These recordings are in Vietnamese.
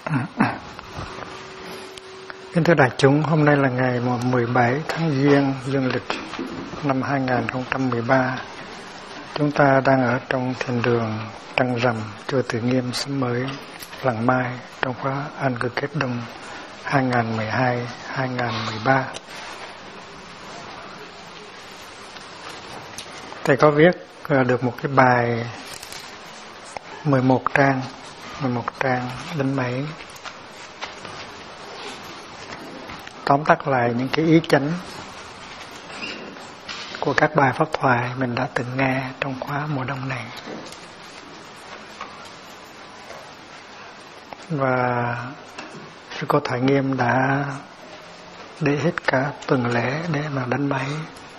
Kính thưa đại chúng, hôm nay là ngày 17 tháng Giêng dương lịch năm 2013. Chúng ta đang ở trong thiền đường Trăng Rằm, chùa Từ Nghiêm, xóm mới, Làng Mai, trong khóa An Cư Kết Đông 2012-2013. Thầy có viết được một cái bài 11 trang đánh máy, tóm tắt lại những cái ý chánh của các bài pháp thoại mình đã từng nghe trong khóa mùa đông này. Và sư cô Thoại Nghiêm đã để hết cả tuần lễ để mà đánh máy.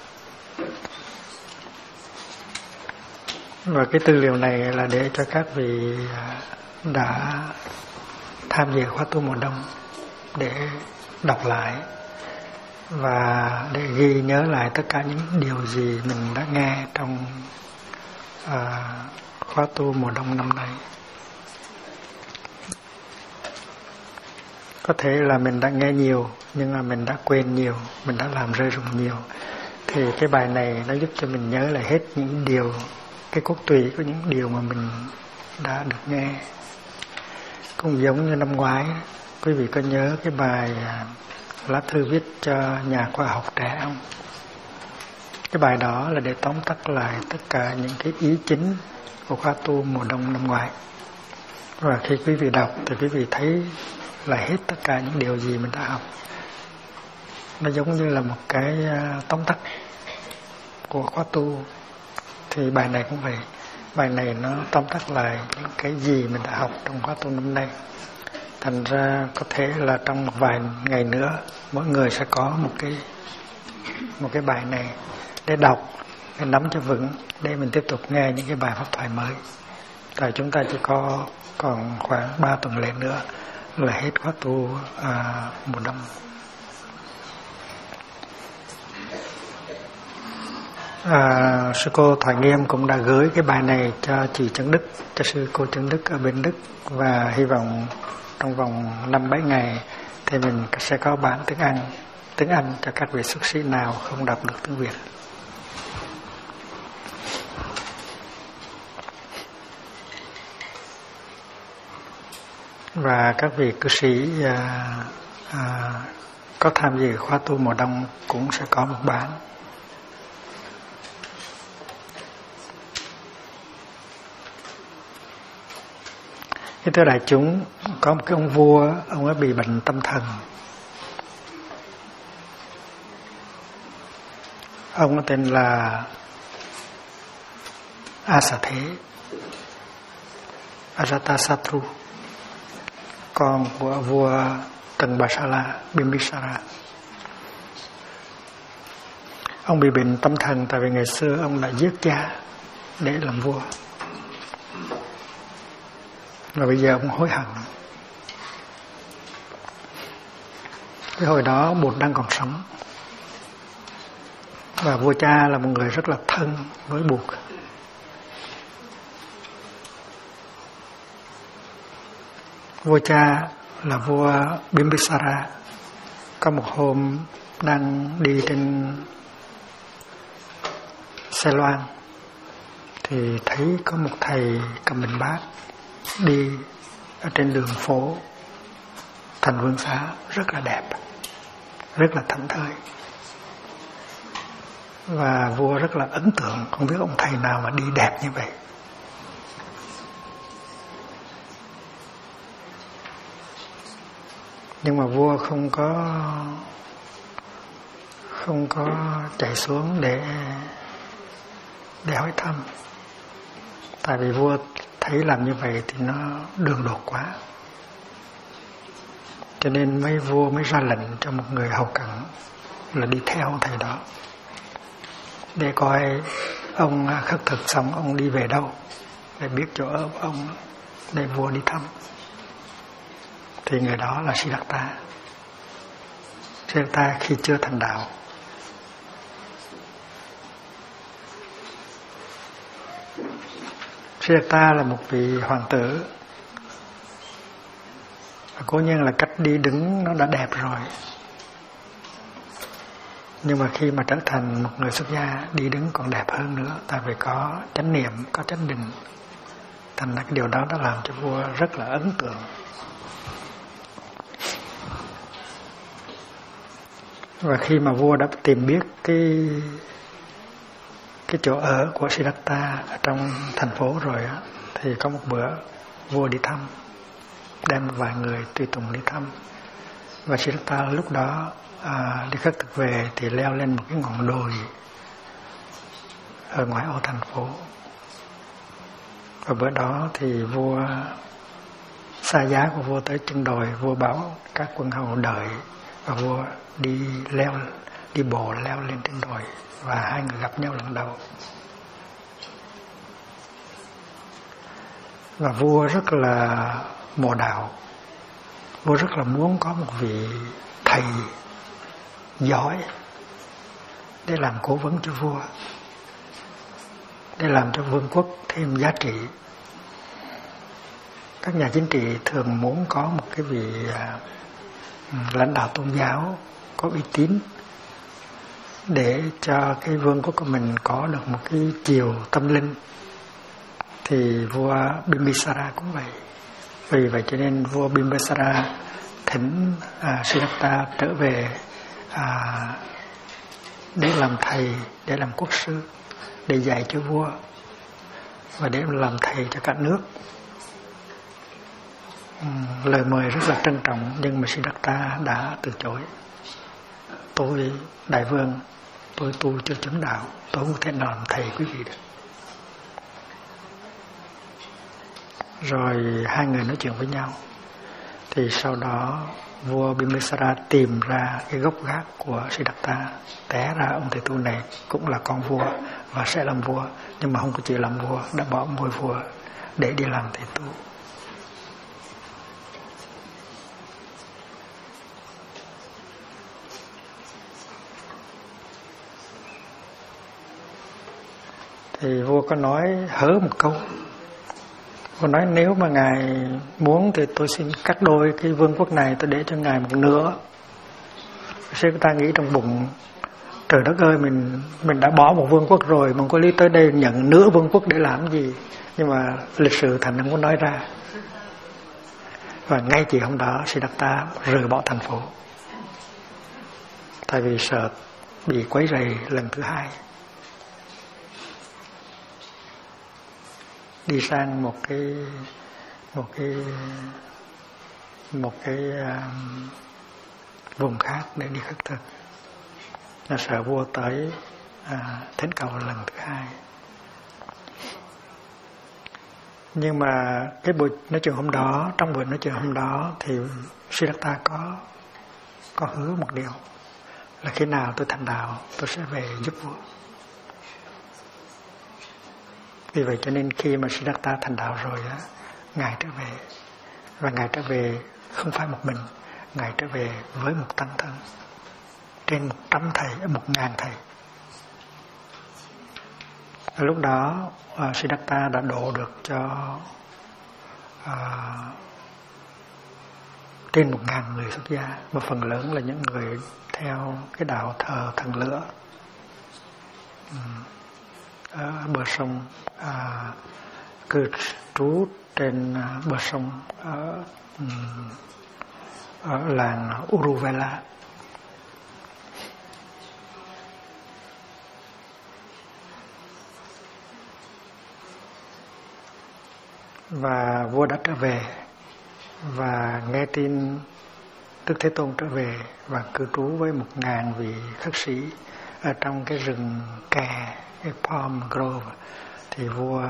Và cái tư liệu này là để cho các vị đã tham dự khóa tu mùa đông để đọc lại và để ghi nhớ lại tất cả những điều gì mình đã nghe trong khóa tu mùa đông năm nay. Có thể là mình đã nghe nhiều nhưng mà mình đã quên nhiều, mình đã làm rơi rụng nhiều. Thì cái bài này nó giúp cho mình nhớ lại hết những điều, cái cốt tủy của những điều mà mình đã được nghe. Cũng giống như năm ngoái, quý vị có nhớ cái bài lá thư viết cho nhà khoa học trẻ không? Cái bài đó là để tóm tắt lại tất cả những cái ý chính của khóa tu mùa đông năm ngoái. Và khi quý vị đọc thì quý vị thấy lại hết tất cả những điều gì mình đã học. Nó giống như là một cái tóm tắt của khóa tu. Thì bài này cũng vậy. Bài này nó tóm tắt lại những cái gì mình đã học trong khóa tu năm nay. Thành ra có thể là trong một vài ngày nữa mỗi người sẽ có một cái bài này để đọc, để nắm cho vững, để mình tiếp tục nghe những cái bài pháp thoại mới. Tại chúng ta chỉ có còn khoảng 3 tuần lễ nữa là hết khóa tu mùa đông. Sư cô Thoại Nghiêm cũng đã gửi cái bài này cho chị Trấn Đức, cho sư cô Trấn Đức ở bên Đức, và hy vọng trong vòng 5-7 ngày thì mình sẽ có bản tiếng Anh cho các vị xuất sĩ nào không đọc được tiếng Việt. Và các vị cư sĩ có tham dự khóa tu mùa đông cũng sẽ có một bản. Thưa đại chúng, có một cái ông vua, ông ấy bị bệnh tâm thần. Ông ấy tên là Ajatasatru, con của vua Tần-ba-sa-la, Bimbisara. Ông bị bệnh tâm thần tại vì ngày xưa ông đã giết cha để làm vua. Và bây giờ ông hối hận. Cái hồi đó Bụt đang còn sống, và vua cha là một người rất là thân với Bụt. Vua cha là vua Bimbisara. Có một hôm đang đi trên xe loan thì thấy có một thầy cầm bình bát đi ở trên đường phố Thành Vương Xá, rất là đẹp, rất là thảnh thơi. Và vua rất là ấn tượng, không biết ông thầy nào mà đi đẹp như vậy. Nhưng mà vua không có chạy xuống để hỏi thăm. Tại vì vua thấy làm như vậy thì nó đường đột quá. Cho nên mấy vua mới ra lệnh cho một người hầu cận là đi theo thầy đó, để coi ông khất thực xong ông đi về đâu, để biết chỗ ở của ông, để vua đi thăm. Thì người đó là Siddhartha. Siddhartha khi chưa thành đạo. Siddhartha là một vị hoàng tử Cố nhiên là cách đi đứng nó đã đẹp rồi, nhưng mà khi mà trở thành một người xuất gia, đi đứng còn đẹp hơn nữa, tại vì có chánh niệm, có chánh định. Thành ra cái điều đó đã làm cho vua rất là ấn tượng. Và khi mà vua đã tìm biết cái chỗ ở của Siddhartha ở trong thành phố rồi á, thì có một bữa vua đi thăm, đem vài người tùy tùng đi thăm. Và Siddhartha lúc đó đi khất thực về thì leo lên một cái ngọn đồi ở ngoài ô thành phố. Và bữa đó thì vua xa giá của vua tới chân đồi, vua bảo các quân hầu đợi, và vua đi bộ leo lên trên đồi, và hai người gặp nhau lần đầu. Và vua rất là mộ đạo, vua rất là muốn có một vị thầy giỏi để làm cố vấn cho vua, để làm cho vương quốc thêm giá trị. Các nhà chính trị thường muốn có một cái vị lãnh đạo tôn giáo có uy tín để cho cái vương quốc của mình có được một cái chiều tâm linh. Thì vua Bimbisara cũng vậy. Vì vậy cho nên vua Bimbisara thỉnh Siddhartha trở về để làm thầy, để làm quốc sư, để dạy cho vua và để làm thầy cho cả nước. Lời mời rất là trân trọng, nhưng mà Siddhartha đã từ chối. Tôi đại vương, tôi tu chưa chứng đạo, tôi không thể nào làm thầy quý vị được. Rồi hai người nói chuyện với nhau. Thì sau đó vua Bimbisara tìm ra cái gốc gác của Siddhartha, té ra ông thầy tu này cũng là con vua và sẽ làm vua, nhưng mà không có chịu làm vua, đã bỏ ngôi vua để đi làm thầy tu. Thì vua có nói hớ một câu. Vua nói nếu mà ngài muốn thì tôi xin cắt đôi cái vương quốc này, tôi để cho ngài một nửa. Sư ta nghĩ trong bụng, trời đất ơi, mình đã bỏ một vương quốc rồi, mình có lý tới đây nhận nửa vương quốc để làm gì? Nhưng mà lịch sử thành không có nói ra. Và ngay chiều hôm đó Siddhartha rời bỏ thành phố, tại vì sợ bị quấy rầy lần thứ hai. Đi sang một cái vùng khác để đi khất thực. Nó sợ vua tới thỉnh cầu lần thứ hai. Nhưng mà cái buổi nói chuyện hôm đó, trong buổi nói chuyện hôm đó thì Siddhartha có hứa một điều là khi nào tôi thành đạo tôi sẽ về giúp vua. Vì vậy cho nên khi mà Siddhartha thành đạo rồi á, ngài trở về, và ngài trở về không phải một mình, ngài trở về với một tăng thân trên 100 thầy, 1000 thầy. Và lúc đó Siddhartha đã độ được cho trên 1000 người xuất gia, và phần lớn là những người theo cái đạo thờ thần lửa. Ở bờ sông cư trú trên bờ sông ở làng Uruvela. Và vua đã trở về và nghe tin Đức Thế Tôn trở về và cư trú với 1000 vị khất sĩ ở trong cái rừng kè, cái Palm Grove. Thì vua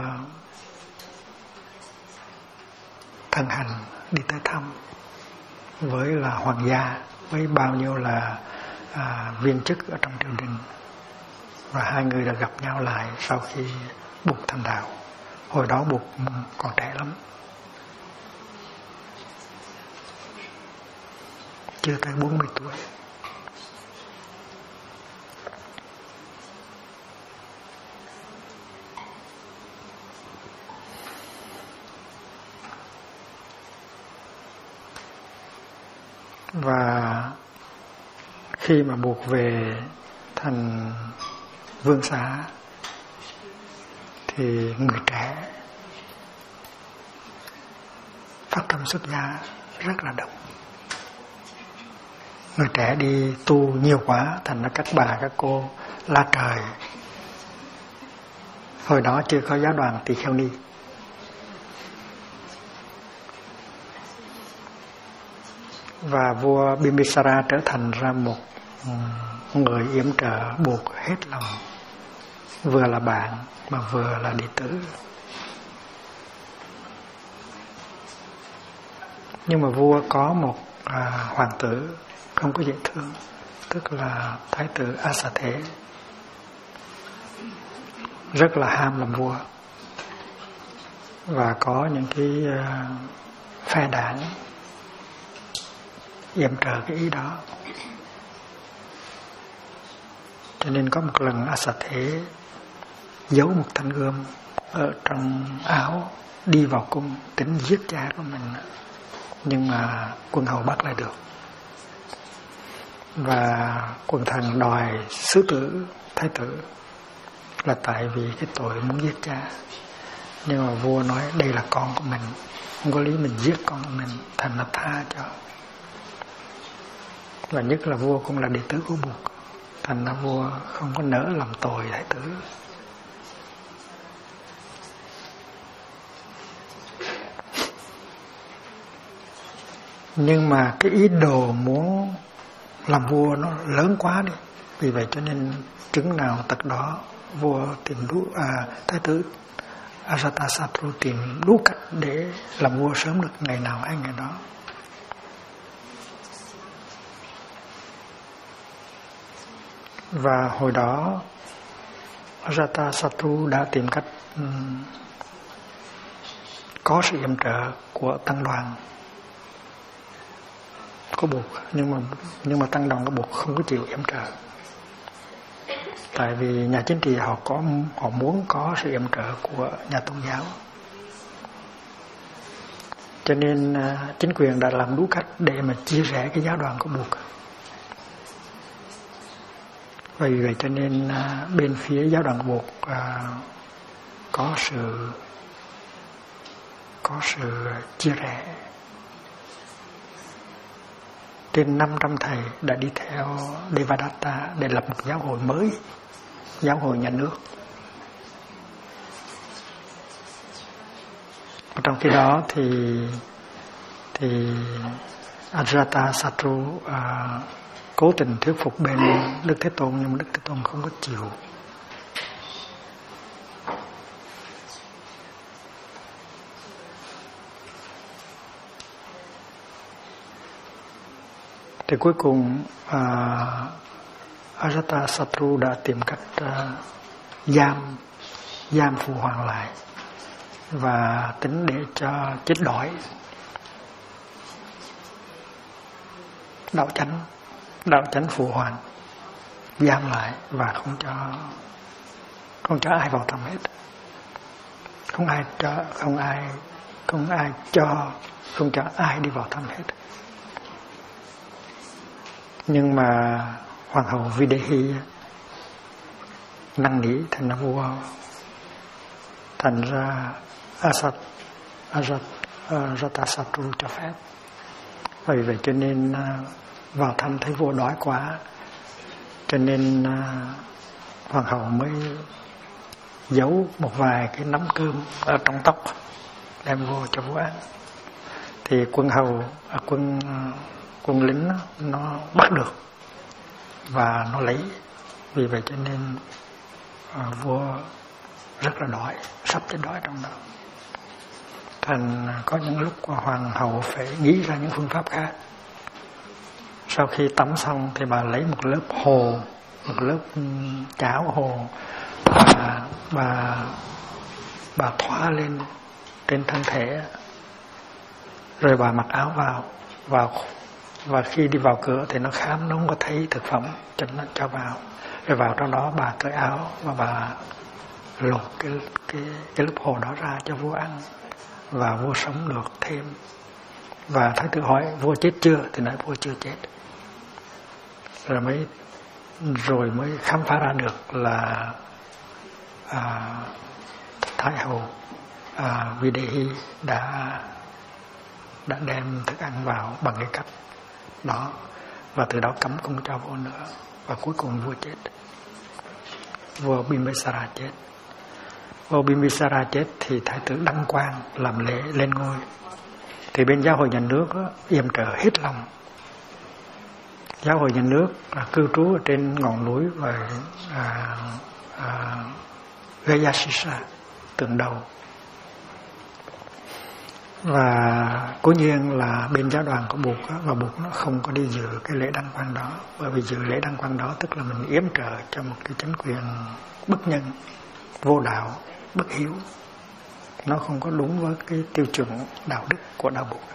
thân hành đi tới thăm với là hoàng gia, với bao nhiêu là viên chức ở trong triều đình. Và hai người đã gặp nhau lại sau khi Bụt thành đạo. Hồi đó Bụt còn trẻ lắm, chưa tới 40 tuổi. Và khi mà buộc về thành vương xá thì người trẻ phát tâm xuất gia rất là đông. Người trẻ đi tu nhiều quá, thành ra các bà các cô la trời. Hồi đó chưa có giáo đoàn Tỳ Kheo Ni. Và vua Bimbisara trở thành ra một người yểm trợ buộc hết lòng, vừa là bạn mà vừa là đệ tử. Nhưng mà vua có một hoàng tử không có dễ thương, tức là thái tử Asathe, rất là ham làm vua và có những cái phe đảng yểm trợ cái ý đó. Cho nên có một lần Asathe giấu một thanh gươm ở trong áo, đi vào cung tính giết cha của mình, nhưng mà quân hầu bắt lại được. Và quần thần đòi xử tử thái tử là tại vì cái tội muốn giết cha. Nhưng mà vua nói đây là con của mình, không có lý mình giết con của mình, thành là tha cho. Và nhất là vua cũng là đệ tử của Bụt, thành ra vua không có nỡ làm tội thái tử. Nhưng mà cái ý đồ muốn làm vua nó lớn quá đi, vì vậy cho nên trứng nào tật đó, vua tìm đủ thái tử Ajatasattu tìm đủ cách để làm vua sớm được ngày nào hay ngày đó. Và hồi đó Ajatasattu đã tìm cách có sự yểm trợ của tăng đoàn có Bụt, nhưng mà tăng đoàn có Bụt không có chịu yểm trợ. Tại vì nhà chính trị họ muốn có sự yểm trợ của nhà tôn giáo. Cho nên chính quyền đã làm đủ cách để mà chia rẽ cái giáo đoàn của Bụt. Vì vậy cho nên bên phía giáo đoàn Bụt có sự chia rẽ. Trên 500 thầy đã đi theo Devadatta để lập một giáo hội mới, giáo hội nhà nước. Trong khi đó thì Ajatasattu cố tình thuyết phục bên Đức Thế Tôn, nhưng mà Đức Thế Tôn không có chịu. Thì cuối cùng Ajatasattu đã tìm cách giam Phụ Hoàng lại và tính để cho chết đói. Đạo chánh Phụ Hoàng giam lại và không cho ai vào thăm hết, không cho ai đi vào thăm hết. Nhưng mà hoàng hậu Videhi năn nỉ, thành ra vua, thành ra Ajatasattu cho phép. Vì vậy cho nên vào thăm thấy vua đói quá, cho nên hoàng hậu mới giấu một vài cái nắm cơm ở trong tóc đem vô cho vua ăn. Thì quân lính nó bắt được và nó lấy. Vì vậy cho nên vua rất là đói, sắp chết đói trong đó. Thành có những lúc hoàng hậu phải nghĩ ra những phương pháp khác. Sau khi tắm xong thì bà lấy một lớp hồ, một lớp cháo hồ, và bà thoa lên trên thân thể, rồi bà mặc áo vào, và khi đi vào cửa thì nó khám, nó không có thấy thực phẩm cho nó cho vào. Rồi vào trong đó bà cởi áo và bà lột cái lớp hồ đó ra cho vua ăn, và vua sống được thêm Và Thái tử hỏi vua chết chưa, thì nói vua chưa chết. Rồi mới khám phá ra được là Thái hậu Videhi đã đem thức ăn vào bằng cái cách đó, và từ đó cấm không cho vua nữa, và cuối cùng vua chết. Vua Bimbisara chết. Vua Bimbisara chết thì thái tử đăng quang làm lễ lên ngôi. Thì bên giáo hội nhà nước yểm trợ hết lòng. Giáo hội nhà nước cư trú ở trên ngọn núi và Gayasisa, tượng đầu. Và cố nhiên là bên giáo đoàn của Bụt và Bụt nó không có đi dự cái lễ đăng quang đó, bởi vì dự lễ đăng quang đó tức là mình yểm trợ cho một cái chính quyền bất nhân, vô đạo, bất hiếu. Nó không có đúng với cái tiêu chuẩn đạo đức của đạo Bụt.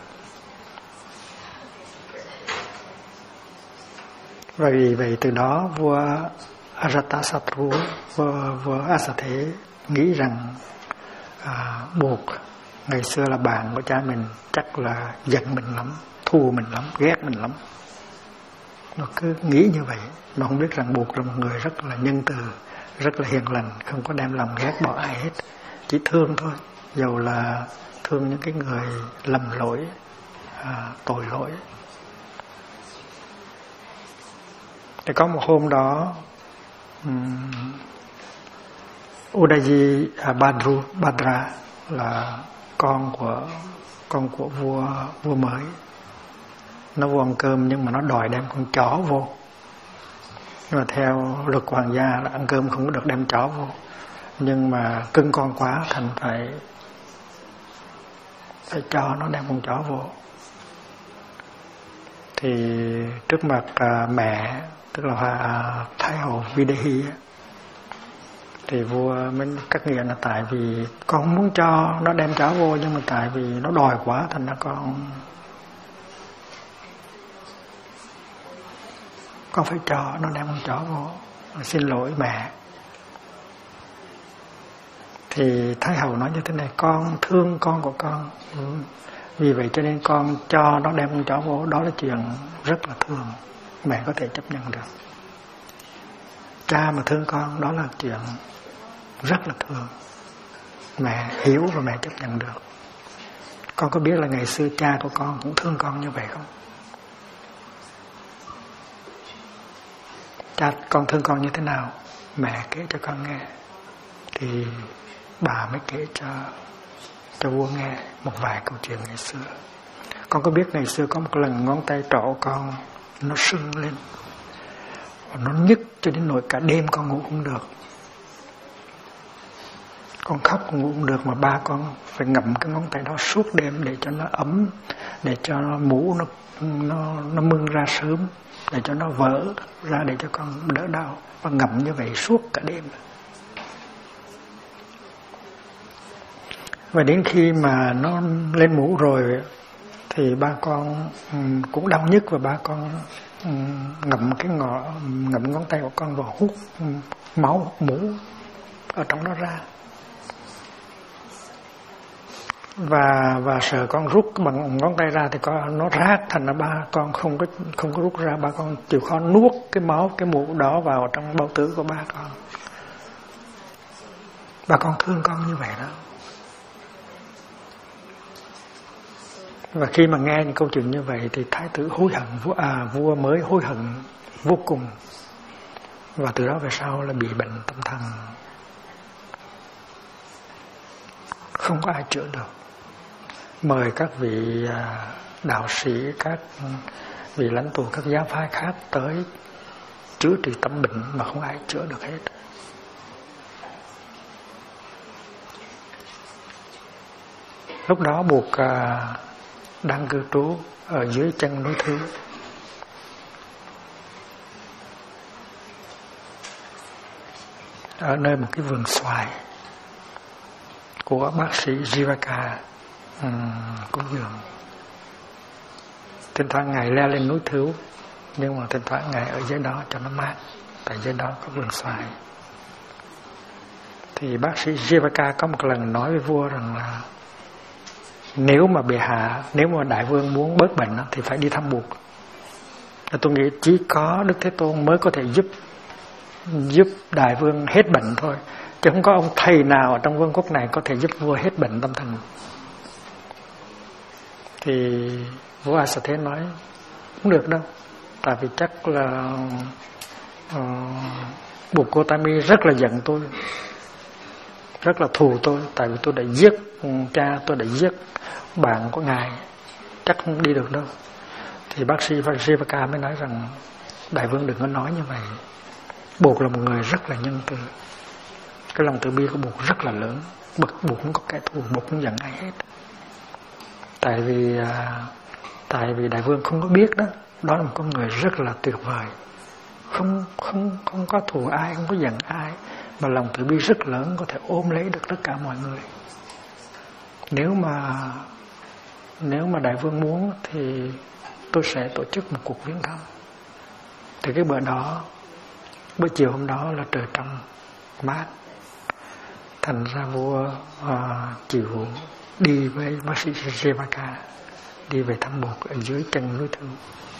Và vì vậy từ đó vua Ajatasattu, vua Asathe nghĩ rằng Bụt ngày xưa là bạn của cha mình, chắc là giận mình lắm, thù mình lắm, ghét mình lắm. Nó cứ nghĩ như vậy, mà không biết rằng Bụt là một người rất là nhân từ, rất là hiền lành, không có đem lòng ghét bỏ ai hết, chỉ thương thôi, dầu là thương những cái người lầm lỗi, tội lỗi. Thì có một hôm đó Udayi Badra là con của vua mới, nó vô ăn cơm nhưng mà nó đòi đem con chó vô. Nhưng mà theo luật hoàng gia là ăn cơm không có được đem chó vô, nhưng mà cưng con quá thành phải cho nó đem con chó vô. Thì trước mặt mẹ, tức là Thái hậu Videhi, thì vua mới cắt nghĩa là tại vì con không muốn cho nó đem chó vô, nhưng mà tại vì nó đòi quá thành ra con phải cho nó đem con chó vô, xin lỗi mẹ. Thì Thái hậu nói như thế này: con thương con của con, vì vậy cho nên con cho nó đem con chó vô, đó là chuyện rất là thương, mẹ có thể chấp nhận được. Cha mà thương con, đó là chuyện rất là thương, mẹ hiểu và mẹ chấp nhận được. Con có biết là ngày xưa cha của con cũng thương con như vậy không? Cha con thương con như thế nào? Mẹ kể cho con nghe. Thì bà mới kể cho vua nghe một vài câu chuyện ngày xưa. Con có biết ngày xưa có một lần ngón tay trỏ con nó sưng lên, nó nhức cho đến nỗi cả đêm con ngủ không được. Con khóc cũng ngủ không được, mà ba con phải ngậm cái ngón tay đó suốt đêm để cho nó ấm, để cho nó mũ nó mưng ra sớm, để cho nó vỡ ra để cho con đỡ đau, và ngậm như vậy suốt cả đêm. Và đến khi mà nó lên mũ rồi thì ba con cũng đau nhức, và ba con ngậm ngón tay của con vào hút máu mũ ở trong đó ra. Và sợ con rút bằng ngón tay ra thì nó rát, thành ra ba con không có rút ra. Ba con chịu khó nuốt cái máu, cái mũ đó vào trong bao tử của ba con. Ba con thương con như vậy đó. Và khi mà nghe những câu chuyện như vậy thì thái tử hối hận, vua mới hối hận vô cùng. Và từ đó về sau là bị bệnh tâm thần, không có ai chữa được. Mời các vị đạo sĩ, các vị lãnh tụ các giáo phái khác tới chữa trị tâm bệnh mà không ai chữa được hết. Lúc đó Bụt đang cư trú ở dưới chân núi Thứ. Ở nơi một cái vườn xoài của bác sĩ Jivaka cúng dường. Thỉnh thoảng Ngài leo lên núi Thứ, nhưng mà thỉnh thoảng Ngài ở dưới đó cho nó mát, tại dưới đó có vườn xoài. Thì bác sĩ Jivaka có một lần nói với vua rằng là nếu mà Đại Vương muốn bớt bệnh thì phải đi thăm Bụt. Tôi nghĩ chỉ có Đức Thế Tôn mới có thể giúp Đại Vương hết bệnh thôi, chứ không có ông thầy nào ở trong vương quốc này có thể giúp vua hết bệnh tâm thần. Thì vua A Xà Thế nói không được đâu, tại vì chắc là Bụt Gotami rất là giận tôi, rất là thù tôi, tại vì tôi đã giết cha, tôi đã giết bạn của ngài, chắc không đi được đâu. Thì bác sĩ Jivaka mới nói rằng Đại Vương đừng có nói như vậy. Bụt là một người rất là nhân từ, cái lòng từ bi của Bụt rất là lớn. Bụt không có kẻ thù, Bụt không giận ai hết. Tại vì Đại Vương không có biết đó, đó là một con người rất là tuyệt vời, không có thù ai, không có giận ai, mà lòng từ bi rất lớn, có thể ôm lấy được tất cả mọi người. Nếu mà Đại Vương muốn thì tôi sẽ tổ chức một cuộc viếng thăm. Thì cái bữa chiều hôm đó là trời trong mát, thành ra vua chịu đi với bác sĩ Jivaka đi về thăm Bụt ở dưới chân núi Thư,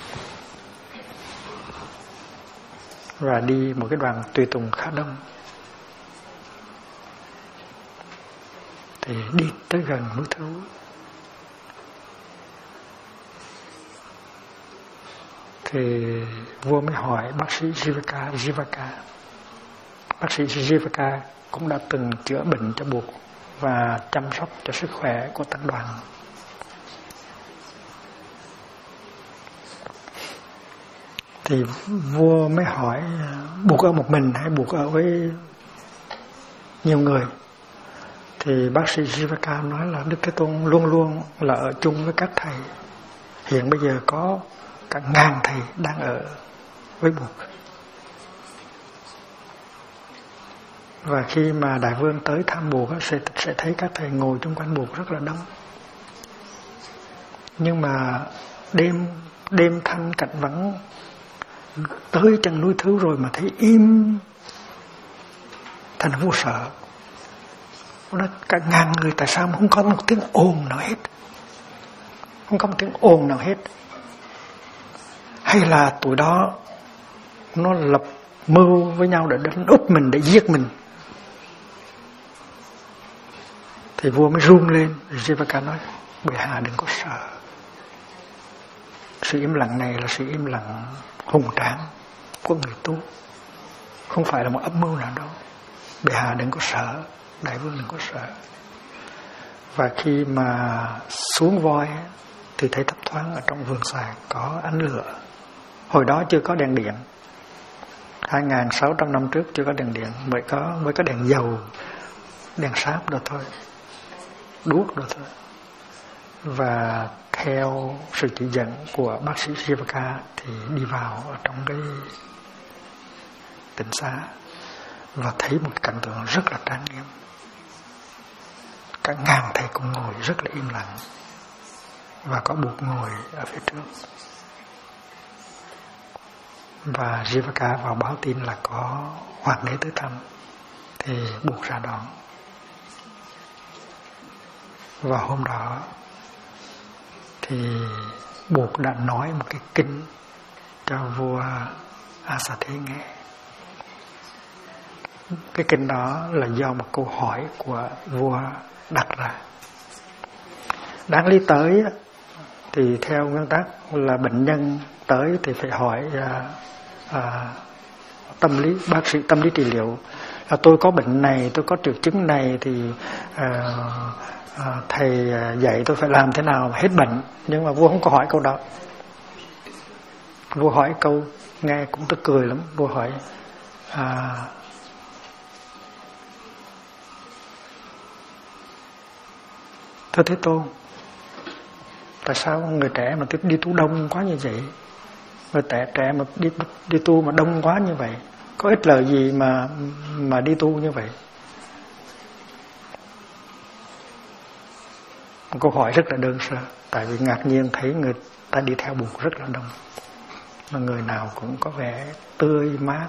và đi một cái đoàn tùy tùng khá đông. Thì đi tới gần núi Thư, thì vua mới hỏi bác sĩ Jivaka. Bác sĩ Jivaka cũng đã từng chữa bệnh cho Bụt và chăm sóc cho sức khỏe của tăng đoàn. Thì vua mới hỏi Bụt ở một mình hay Bụt ở với nhiều người. Thì bác sĩ Jivaka nói là Đức Thế Tôn luôn luôn là ở chung với các thầy. Hiện bây giờ có cả 1000 thầy đang ở với Bụt. Và khi mà Đại Vương tới thăm Bụt sẽ thấy các thầy ngồi chung quanh Bụt rất là đông. Nhưng mà đêm thanh cảnh vắng, tới chân núi Thứ rồi mà thấy im, thành vua sợ. Nó cả 1000 người, tại sao không có một tiếng ồn nào hết? Không có một tiếng ồn nào hết. Hay là tụi đó nó lập mưu với nhau để đánh úp mình, để giết mình? Thì vua mới run lên. Jivaka nói bệ hạ đừng có sợ. Sự im lặng này là sự im lặng hùng tráng của người tu, không phải là một âm mưu nào đâu. Bệ hạ đừng có sợ, Đại Vương đừng có sợ. Và khi mà xuống voi thì thấy thấp thoáng ở trong vườn xoài có ánh lửa. Hồi đó chưa có đèn điện, 2600 năm trước chưa có đèn điện, mới có đèn dầu, đèn sáp rồi thôi, đuốc rồi thôi. Và theo sự chỉ dẫn của bác sĩ Jivaka thì đi vào ở trong cái tịnh xá và thấy một cảnh tượng rất là trang nghiêm. Cả 1000 thầy cùng ngồi rất là im lặng, và có Bụt ngồi ở phía trước. Và Jivaka vào báo tin là có hoàng đế tới thăm, thì Bụt ra đón. Và hôm đó thì Bụt đã nói một cái kinh cho vua A Xà Thế nghe. Cái kinh đó là do một câu hỏi của vua đặt ra. Đáng lý tới thì theo nguyên tắc là bệnh nhân tới thì phải hỏi tâm lý, bác sĩ tâm lý trị liệu là tôi có bệnh này, tôi có triệu chứng này, thì thầy dạy tôi phải làm thế nào hết bệnh. Nhưng mà vua không có hỏi câu đó. Vua hỏi câu nghe cũng tức cười lắm. Vua hỏi thưa Thế Tôn, tại sao người trẻ mà đi tu đông quá như vậy? Người trẻ mà đi tu mà đông quá như vậy, có ích lợi gì mà đi tu như vậy? Một câu hỏi rất là đơn sơ, tại vì ngạc nhiên thấy người ta đi theo Bụt rất là đông, mà người nào cũng có vẻ tươi mát,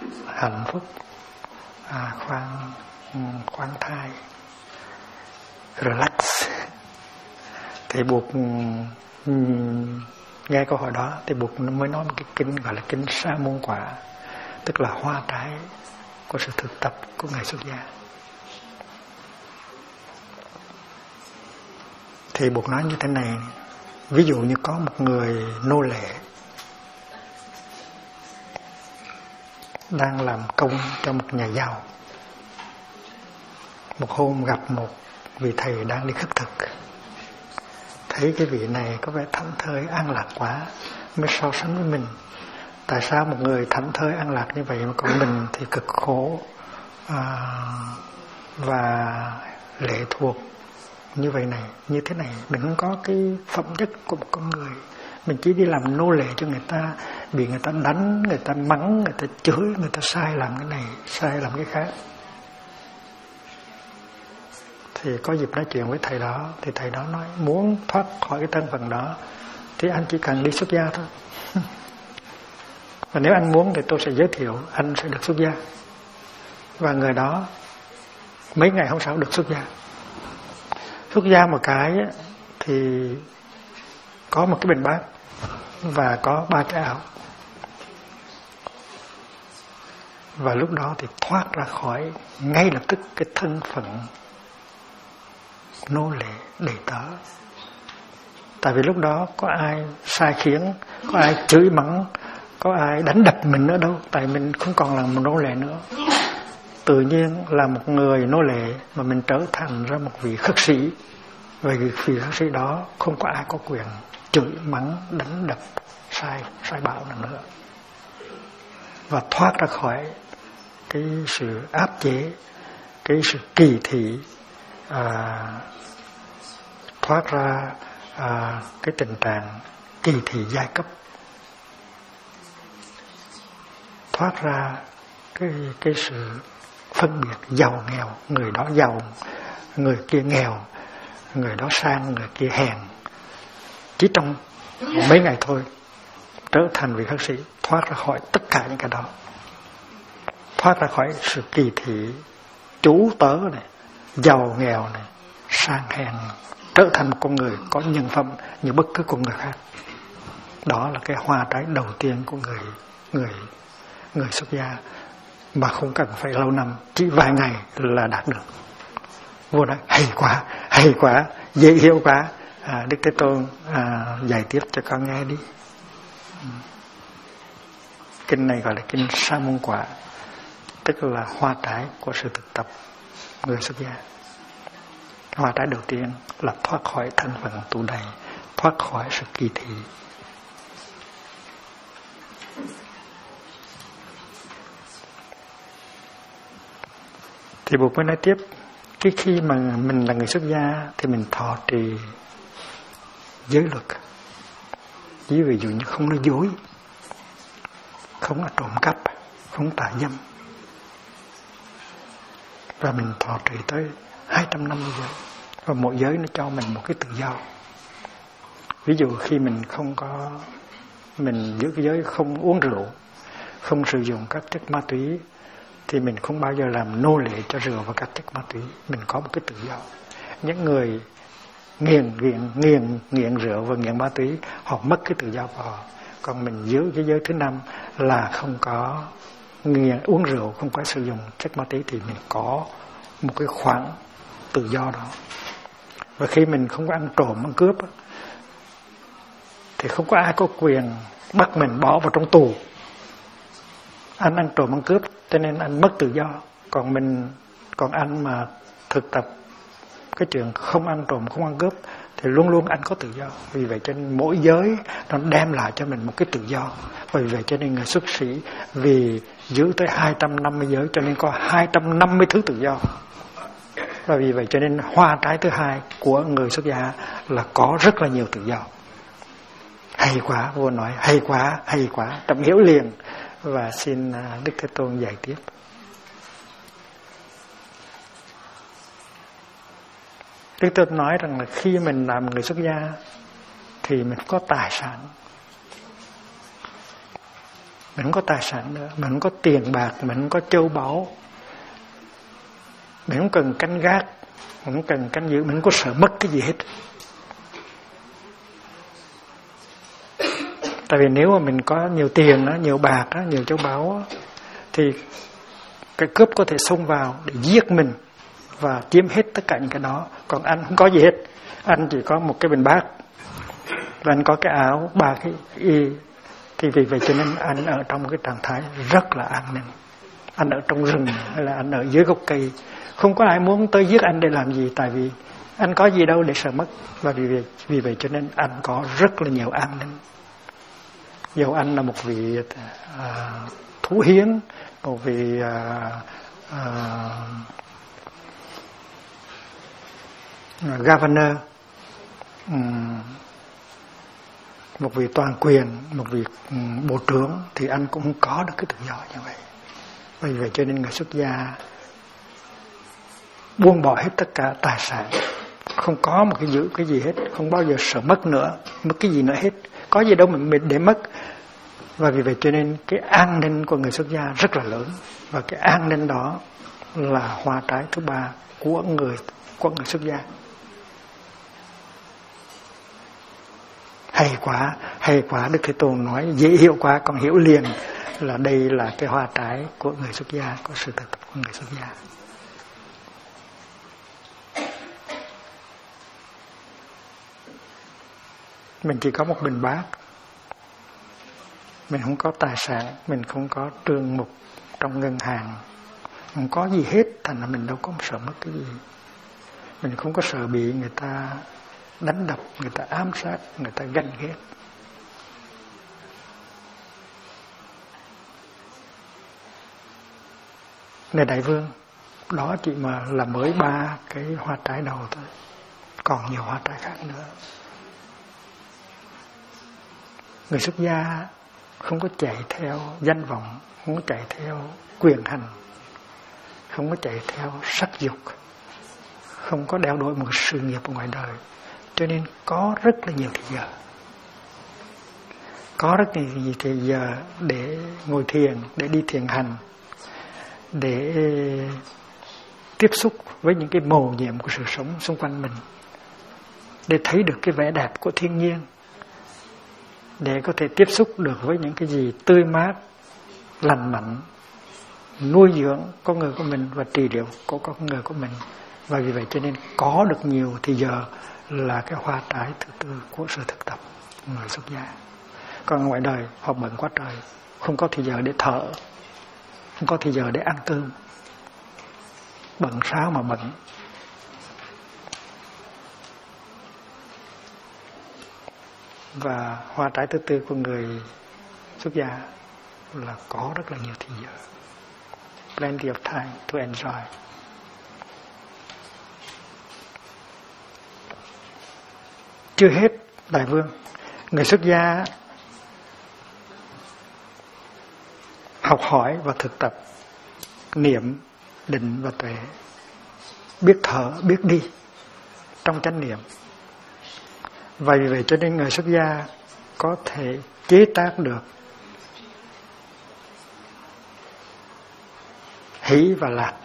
hạnh phúc, khoan thai. relax. Thì Bụt nghe câu hỏi đó thì Bụt mới nói một cái kinh gọi là kinh Sa Môn Quả, tức là hoa trái của sự thực tập của ngài xuất gia. Thì Bụt nói như thế này, ví dụ như có một người nô lệ đang làm công cho một nhà giàu. Một hôm gặp một vị thầy đang đi khất thực, thấy cái vị này có vẻ thảnh thơi an lạc quá, mới so sánh với mình. Tại sao một người thảnh thơi an lạc như vậy mà còn mình thì cực khổ và lệ thuộc như vậy này, như thế này. Mình không có cái phẩm chất của một con người, mình chỉ đi làm nô lệ cho người ta, bị người ta đánh, người ta mắng, người ta chửi, người ta sai làm cái này, sai làm cái khác. Thì có dịp nói chuyện với thầy đó, thì thầy đó nói muốn thoát khỏi cái thân phận đó thì anh chỉ cần đi xuất gia thôi. Và nếu anh muốn thì tôi sẽ giới thiệu anh sẽ được xuất gia. Và người đó mấy ngày hôm sau được xuất gia. Xuất gia một cái thì có một cái bình bát và có 3 cái áo. Và lúc đó thì thoát ra khỏi ngay lập tức cái thân phận nô lệ đầy tớ. Tại vì lúc đó có ai sai khiến, có ai chửi mắng, có ai đánh đập mình nữa đâu. Tại mình không còn là một nô lệ nữa. Tự nhiên là một người nô lệ mà mình trở thành ra một vị khất sĩ. Vì vị khất sĩ đó không có ai có quyền chửi mắng, đánh đập, sai bảo nữa. Và thoát ra khỏi cái sự áp chế, cái sự kỳ thị, thoát ra cái tình trạng kỳ thị giai cấp, thoát ra cái sự phân biệt giàu nghèo, người đó giàu, người kia nghèo, người đó sang, người kia hèn. Chỉ trong mấy ngày thôi trở thành vị khất sĩ, thoát ra khỏi tất cả những cái đó, thoát ra khỏi sự kỳ thị chủ tớ này, giàu nghèo này, sang hèn, trở thành một con người có nhân phẩm như bất cứ con người khác. Đó là cái hoa trái đầu tiên của người xuất gia, mà không cần phải lâu năm, chỉ vài ngày là đạt được. Vua nói hay quá, dễ hiểu quá. Đức Thế Tôn dạy tiếp cho con nghe đi. Kinh này gọi là kinh Sa Môn Quả, tức là hoa trái của sự thực tập người xuất gia. Hoa trái đầu tiên là thoát khỏi thân phận tù đầy, thoát khỏi sự kỳ thị. Thì Bụt mới nói tiếp, cái khi mà mình là người xuất gia thì mình thọ trì giới luật. Ví dụ như không nói dối, không là trộm cắp, không tà dâm. Và mình thọ trì tới 250 giới. Và mỗi giới nó cho mình một cái tự do. Ví dụ khi mình giữ cái giới không uống rượu, không sử dụng các chất ma túy, thì mình không bao giờ làm nô lệ cho rượu và các chất ma túy. Mình có một cái tự do. Những người nghiện rượu và nghiện ma túy, họ mất cái tự do của họ. Còn mình giữ cái giới thứ 5 là không có uống rượu, không có sử dụng chất ma túy, thì mình có một cái khoảng tự do đó. Và khi mình không có ăn trộm, ăn cướp, thì không có ai có quyền bắt mình bỏ vào trong tù. Anh ăn trộm, ăn cướp, cho nên anh mất tự do. Còn anh mà thực tập cái chuyện không ăn trộm, không ăn cướp, thì luôn luôn anh có tự do. Vì vậy cho nên mỗi giới nó đem lại cho mình một cái tự do. Vì vậy cho nên người xuất sĩ vì giữ tới 250 giới cho nên có 250 thứ tự do. Và vì vậy cho nên hoa trái thứ 2 của người xuất gia là có rất là nhiều tự do. Hay quá, vua nói hay quá, Trẫm hiểu liền. Và xin Đức Thế Tôn dạy tiếp. Đức Thế Tôn nói rằng là khi mình làm người xuất gia thì mình có tài sản. Mình không có tài sản nữa, mình không có tiền bạc, mình không có châu báu, mình không cần canh gác không cần canh giữ, mình không có sợ mất cái gì hết. Tại vì nếu mà mình có nhiều tiền, nhiều bạc, nhiều châu báu, thì cái cướp có thể xông vào để giết mình và chiếm hết tất cả những cái đó. Còn anh không có gì hết, anh chỉ có một cái bình bát và anh có cái áo, 3 cái y. Thì vì vậy cho nên anh ở trong một cái trạng thái rất là an ninh. Anh ở trong rừng hay là anh ở dưới gốc cây, không có ai muốn tới giết anh để làm gì, tại vì anh có gì đâu để sợ mất. Và vì vậy cho nên anh có rất là nhiều an ninh. Dầu anh là một vị thú hiến, một vị governor, một vị toàn quyền, một vị bộ trưởng, thì anh cũng không có được cái tự do như vậy. Vì vậy cho nên người xuất gia buông bỏ hết tất cả tài sản, không có một cái giữ cái gì hết, không bao giờ sợ mất nữa, mất cái gì nữa hết, có gì đâu mình để mất. Và vì vậy cho nên cái an ninh của người xuất gia rất là lớn, và cái an ninh đó là hoa trái thứ 3 của người xuất gia. Hay quá, Đức Thế Tôn nói dễ hiểu quá, còn hiểu liền là đây là cái hoa trái của người xuất gia, của sự thực tập của người xuất gia. Mình chỉ có một bình bát, mình không có tài sản, mình không có trương mục trong ngân hàng, không có gì hết, thành ra mình đâu có sợ mất cái gì. Mình không có sợ bị người ta đánh đập, người ta ám sát, người ta ganh ghét. Này Đại Vương, đó chỉ mà là mới 3 cái hoa trái đầu thôi, còn nhiều hoa trái khác nữa. Người xuất gia không có chạy theo danh vọng, không có chạy theo quyền hành, không có chạy theo sắc dục, không có đeo đuổi một sự nghiệp ở ngoài đời, cho nên có rất là nhiều thời giờ, có rất nhiều thời giờ để ngồi thiền, để đi thiền hành, để tiếp xúc với những cái mầu nhiệm của sự sống xung quanh mình, để thấy được cái vẻ đẹp của thiên nhiên, để có thể tiếp xúc được với những cái gì tươi mát, lành mạnh, nuôi dưỡng con người của mình và trị liệu của con người của mình. Và vì vậy cho nên có được nhiều thì giờ là cái hoa trái thứ 4 của sự thực tập người xuất gia. Còn ngoài đời họ bận quá trời, không có thời giờ để thở, không có thời giờ để ăn cơm, bận sao mà bận. Và hoa trái thứ 4 của người xuất gia là có rất là nhiều thời giờ, plenty of time to enjoy. Chưa hết, Đại Vương, người xuất gia học hỏi và thực tập niệm, định và tuệ, biết thở, biết đi trong chánh niệm. Và vì vậy cho nên người xuất gia có thể chế tác được hỷ và lạc.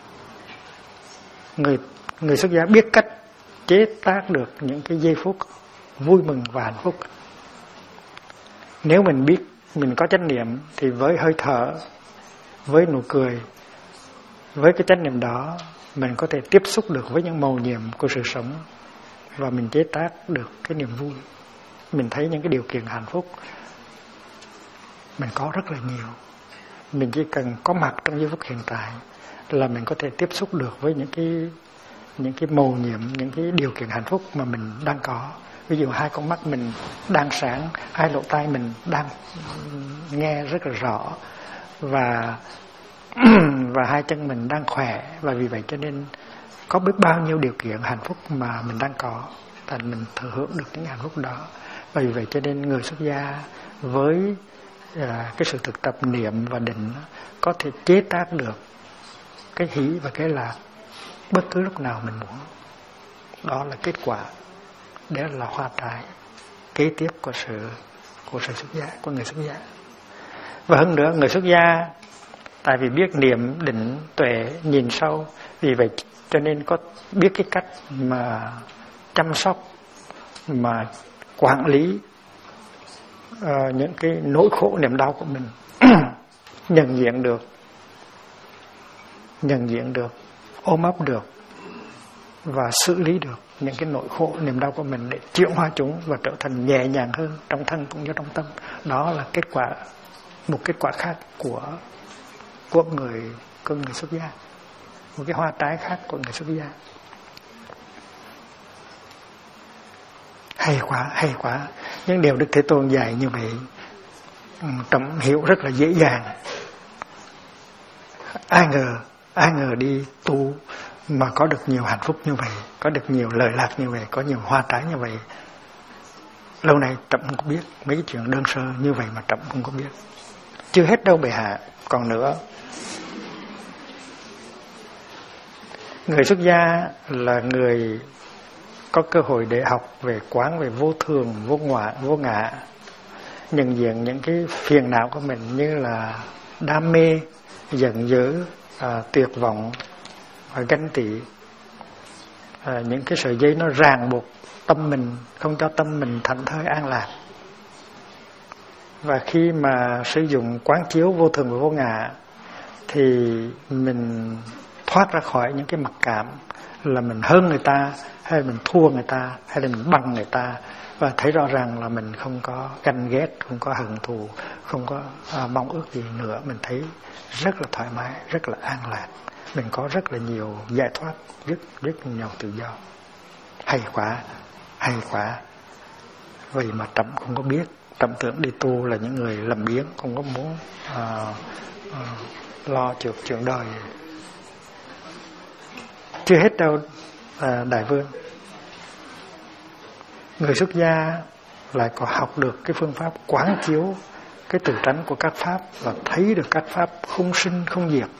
Người xuất gia biết cách chế tác được những cái giây phút vui mừng và hạnh phúc. Nếu mình biết mình có chánh niệm thì với hơi thở, với nụ cười, với cái chánh niệm đó mình có thể tiếp xúc được với những mầu nhiệm của sự sống, và mình chế tác được cái niềm vui. Mình thấy những cái điều kiện hạnh phúc mình có rất là nhiều. Mình chỉ cần có mặt trong giây phút hiện tại là mình có thể tiếp xúc được với những cái mầu nhiệm, những cái điều kiện hạnh phúc mà mình đang có. Ví dụ 2 con mắt mình đang sáng, 2 lỗ tai mình đang nghe rất là rõ, và 2 chân mình đang khỏe. Và vì vậy cho nên có biết bao nhiêu điều kiện hạnh phúc mà mình đang có, thành mình thừa hưởng được những hạnh phúc đó. Và vì vậy cho nên người xuất gia với cái sự thực tập niệm và định có thể chế tác được cái hỷ và cái lạc bất cứ lúc nào mình muốn. Đó là kết quả, đó là hoa trái kế tiếp của sự xuất gia, của người xuất gia. Và hơn nữa, người xuất gia tại vì biết niệm, định, tuệ, nhìn sâu, Vì vậy cho nên có biết cái cách mà chăm sóc, mà quản lý những cái nỗi khổ niềm đau của mình. Nhận diện được, ôm ấp được và xử lý được những cái nỗi khổ niềm đau của mình để chuyển hóa chúng và trở thành nhẹ nhàng hơn trong thân cũng như trong tâm. Đó là một kết quả khác của người xuất gia, một cái hoa trái khác của người xuất gia. Hay quá. Những điều Đức Thế Tôn dạy như vậy Trẫm hiểu rất là dễ dàng. Ai ngờ đi tu mà có được nhiều hạnh phúc như vậy, có được nhiều lợi lạc như vậy, có nhiều hoa trái như vậy. Lâu nay Trẫm không có biết mấy cái chuyện đơn sơ như vậy mà Trẫm không có biết. Chưa hết đâu bệ hạ, còn nữa. Người xuất gia là người có cơ hội để học về quán về vô thường, vô ngã, nhận diện những cái phiền não của mình như là đam mê, giận dữ, tuyệt vọng, ganh tị, những cái sợi dây nó ràng buộc tâm mình, không cho tâm mình thảnh thơi an lạc. Và khi mà sử dụng quán chiếu vô thường và vô ngã thì mình thoát ra khỏi những cái mặc cảm là mình hơn người ta, hay là mình thua người ta, hay là mình bằng người ta, và thấy rõ ràng là mình không có ganh ghét, không có hận thù, không có mong ước gì nữa. Mình thấy rất là thoải mái, rất là an lạc. Mình có rất là nhiều giải thoát, rất nhiều tự do. Hay quá. Vậy mà Trẫm không có biết. Trẫm tưởng đi tu là những người làm biếng, không có muốn lo chuyện đời. Chưa hết đâu Đại Vương. Người xuất gia lại có học được cái phương pháp quán chiếu cái từ tránh của các pháp, và thấy được các pháp không sinh không diệt,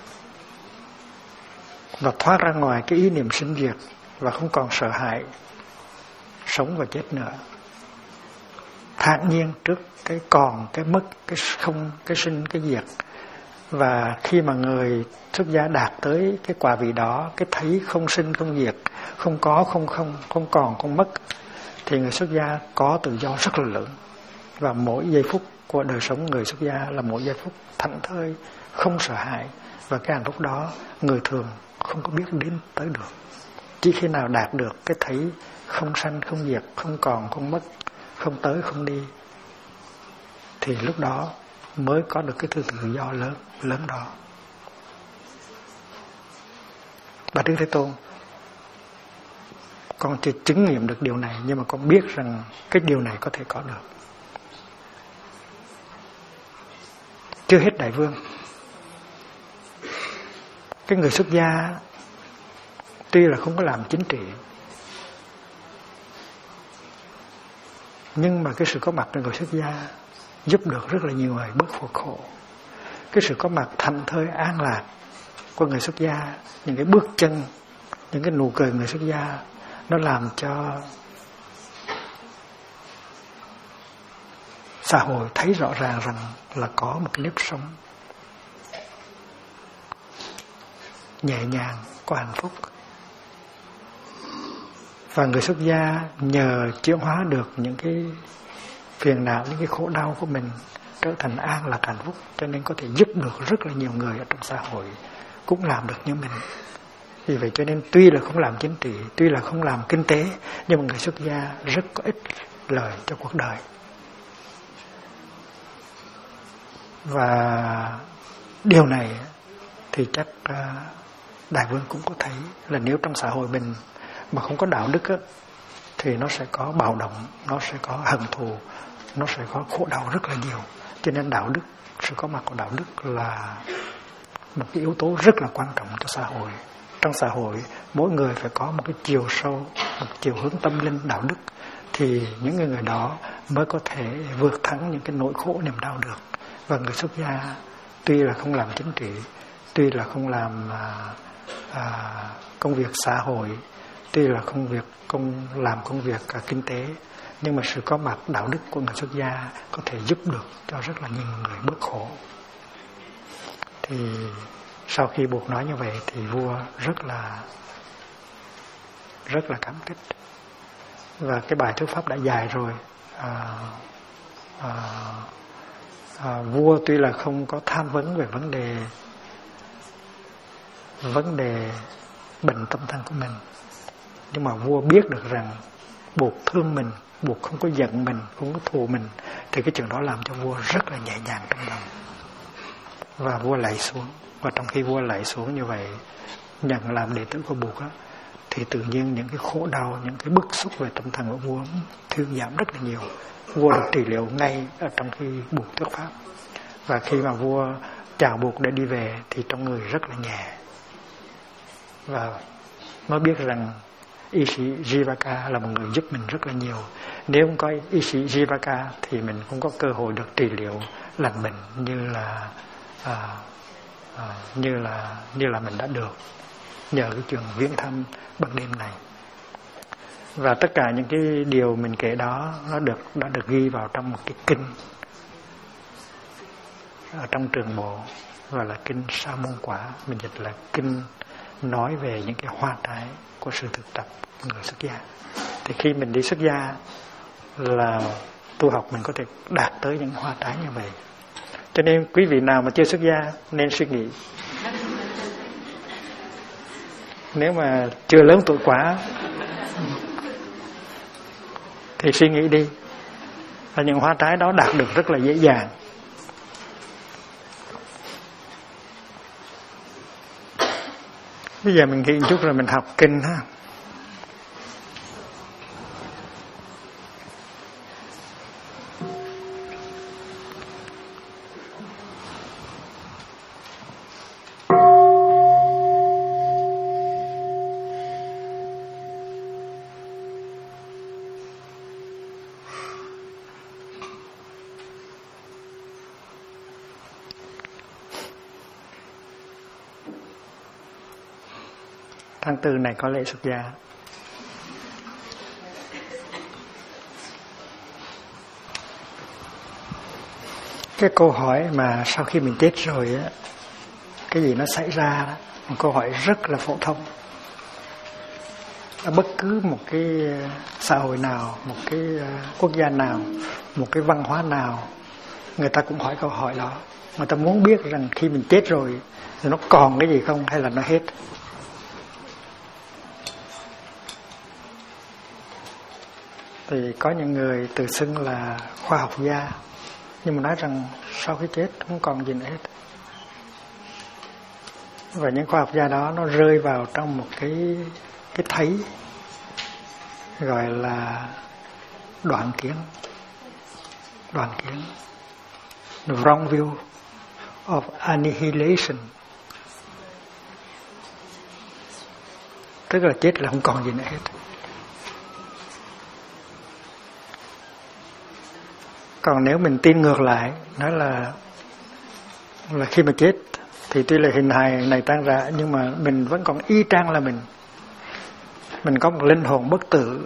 và thoát ra ngoài cái ý niệm sinh diệt, và không còn sợ hãi sống và chết nữa. Thản nhiên trước cái còn, cái mất, cái không, cái sinh, cái diệt. Và khi mà người xuất gia đạt tới cái quả vị đó, cái thấy không sinh không diệt, không có không còn không mất, thì người xuất gia có tự do rất là lớn. Và mỗi giây phút của đời sống người xuất gia là mỗi giây phút thảnh thơi, không sợ hãi. Và cái hạnh phúc đó người thường không có biết đến tới được. Chỉ khi nào đạt được cái thấy không sanh không diệt, không còn không mất, không tới không đi, thì lúc đó mới có được cái tự do lớn đó. Bà Đức Thế Tôn, con chưa chứng nghiệm được điều này, nhưng mà con biết rằng cái điều này có thể có được. Chưa hết Đại Vương. Cái người xuất gia tuy là không có làm chính trị, nhưng mà cái sự có mặt của người xuất gia giúp được rất là nhiều người bớt khổ. Cái sự có mặt thảnh thơi an lạc của người xuất gia, những cái bước chân, những cái nụ cười người xuất gia, nó làm cho xã hội thấy rõ ràng rằng là có một cái nếp sống nhẹ nhàng, có hạnh phúc. Và người xuất gia nhờ chuyển hóa được những cái phiền não, những cái khổ đau của mình trở thành an lạc hạnh phúc, cho nên có thể giúp được rất là nhiều người ở trong xã hội cũng làm được như mình. Vì vậy cho nên tuy là không làm chính trị, tuy là không làm kinh tế, nhưng mà người xuất gia rất có ích lợi cho cuộc đời. Và điều này thì chắc Đại Vương cũng có thấy là nếu trong xã hội mình mà không có đạo đức á, thì nó sẽ có bạo động, nó sẽ có hận thù, nó sẽ có khổ đau rất là nhiều. Cho nên đạo đức, sự có mặt của đạo đức là một cái yếu tố rất là quan trọng cho xã hội. Trong xã hội, mỗi người phải có một cái chiều sâu, một chiều hướng tâm linh đạo đức, thì những người đó mới có thể vượt thắng những cái nỗi khổ niềm đau được. Và người xuất gia tuy là không làm chính trị, tuy là không làm công việc xã hội, tuy là làm công việc kinh tế, nhưng mà sự có mặt đạo đức của người xuất gia có thể giúp được cho rất là nhiều người bớt khổ. Thì Sau khi buộc nói như vậy thì vua rất là cảm kích. Và cái bài thuyết pháp đã dài rồi. Vua tuy là không có tham vấn về vấn đề bệnh tâm thân của mình, nhưng mà vua biết được rằng buộc thương mình, buộc không có giận mình, không có thù mình, thì cái chuyện đó làm cho vua rất là nhẹ nhàng trong lòng. Và vua lạy xuống. Và trong khi vua lạy xuống như vậy, nhận làm đệ tử của Bụt á, thì tự nhiên những cái khổ đau, những cái bức xúc về tâm thần của vua thư giảm rất là nhiều. Vua được trị liệu ngay ở trong khi Bụt thuyết pháp. Và khi mà vua chào Bụt để đi về thì trong người rất là nhẹ. Và mới biết rằng y sĩ Jivaka là một người giúp mình rất là nhiều. Nếu không có y sĩ Jivaka thì mình không có cơ hội được trị liệu lành bệnh như là mình đã được nhờ cái chuyện viếng thăm ban đêm này. Và tất cả những cái điều mình kể đó nó đã được ghi vào trong một cái kinh ở trong Trường Bộ, và là kinh Sa Môn Quả. Mình dịch là kinh nói về những cái hoa trái của sự thực tập của người xuất gia. Thì khi mình đi xuất gia là tu học mình có thể đạt tới những hoa trái như vậy. Cho nên quý vị nào mà chưa xuất gia nên suy nghĩ. Nếu mà chưa lớn tuổi quá thì suy nghĩ đi. Và những hoa trái đó đạt được rất là dễ dàng. Bây giờ mình nghĩ một chút rồi mình học kinh ha. Tháng 4 này có lễ xuất gia. Cái câu hỏi mà sau khi mình chết rồi á, cái gì nó xảy ra đó, một câu hỏi rất là phổ thông. Ở bất cứ một cái xã hội nào, một cái quốc gia nào, một cái văn hóa nào, người ta cũng hỏi câu hỏi đó. Người ta muốn biết rằng khi mình chết rồi thì nó còn cái gì không hay là nó hết. Thì có những người tự xưng là khoa học gia, nhưng mà nói rằng sau khi chết không còn gì nữa hết. Và những khoa học gia đó nó rơi vào trong một cái thấy gọi là đoạn kiến. The wrong view of annihilation. Tức là chết là không còn gì nữa hết. Còn nếu mình tin ngược lại, nói là khi mà chết thì tuy là hình hài này tan rã, nhưng mà mình vẫn còn y chang là mình có một linh hồn bất tử,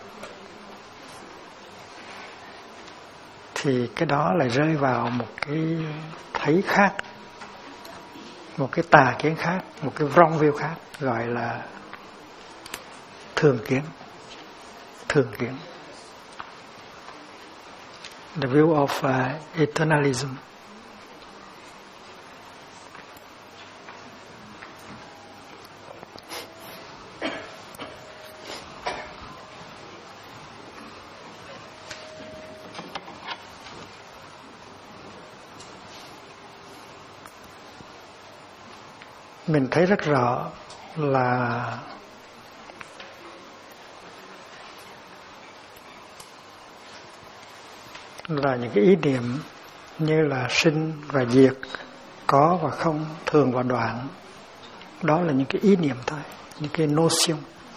thì cái đó lại rơi vào một cái thấy khác, một cái tà kiến khác, một cái wrong view khác, gọi là thường kiến. The view of eternalism. Mình thấy rất rõ là những cái ý niệm như là sinh và diệt, có và không, thường và đoạn, đó là những cái ý niệm thôi, những cái notion,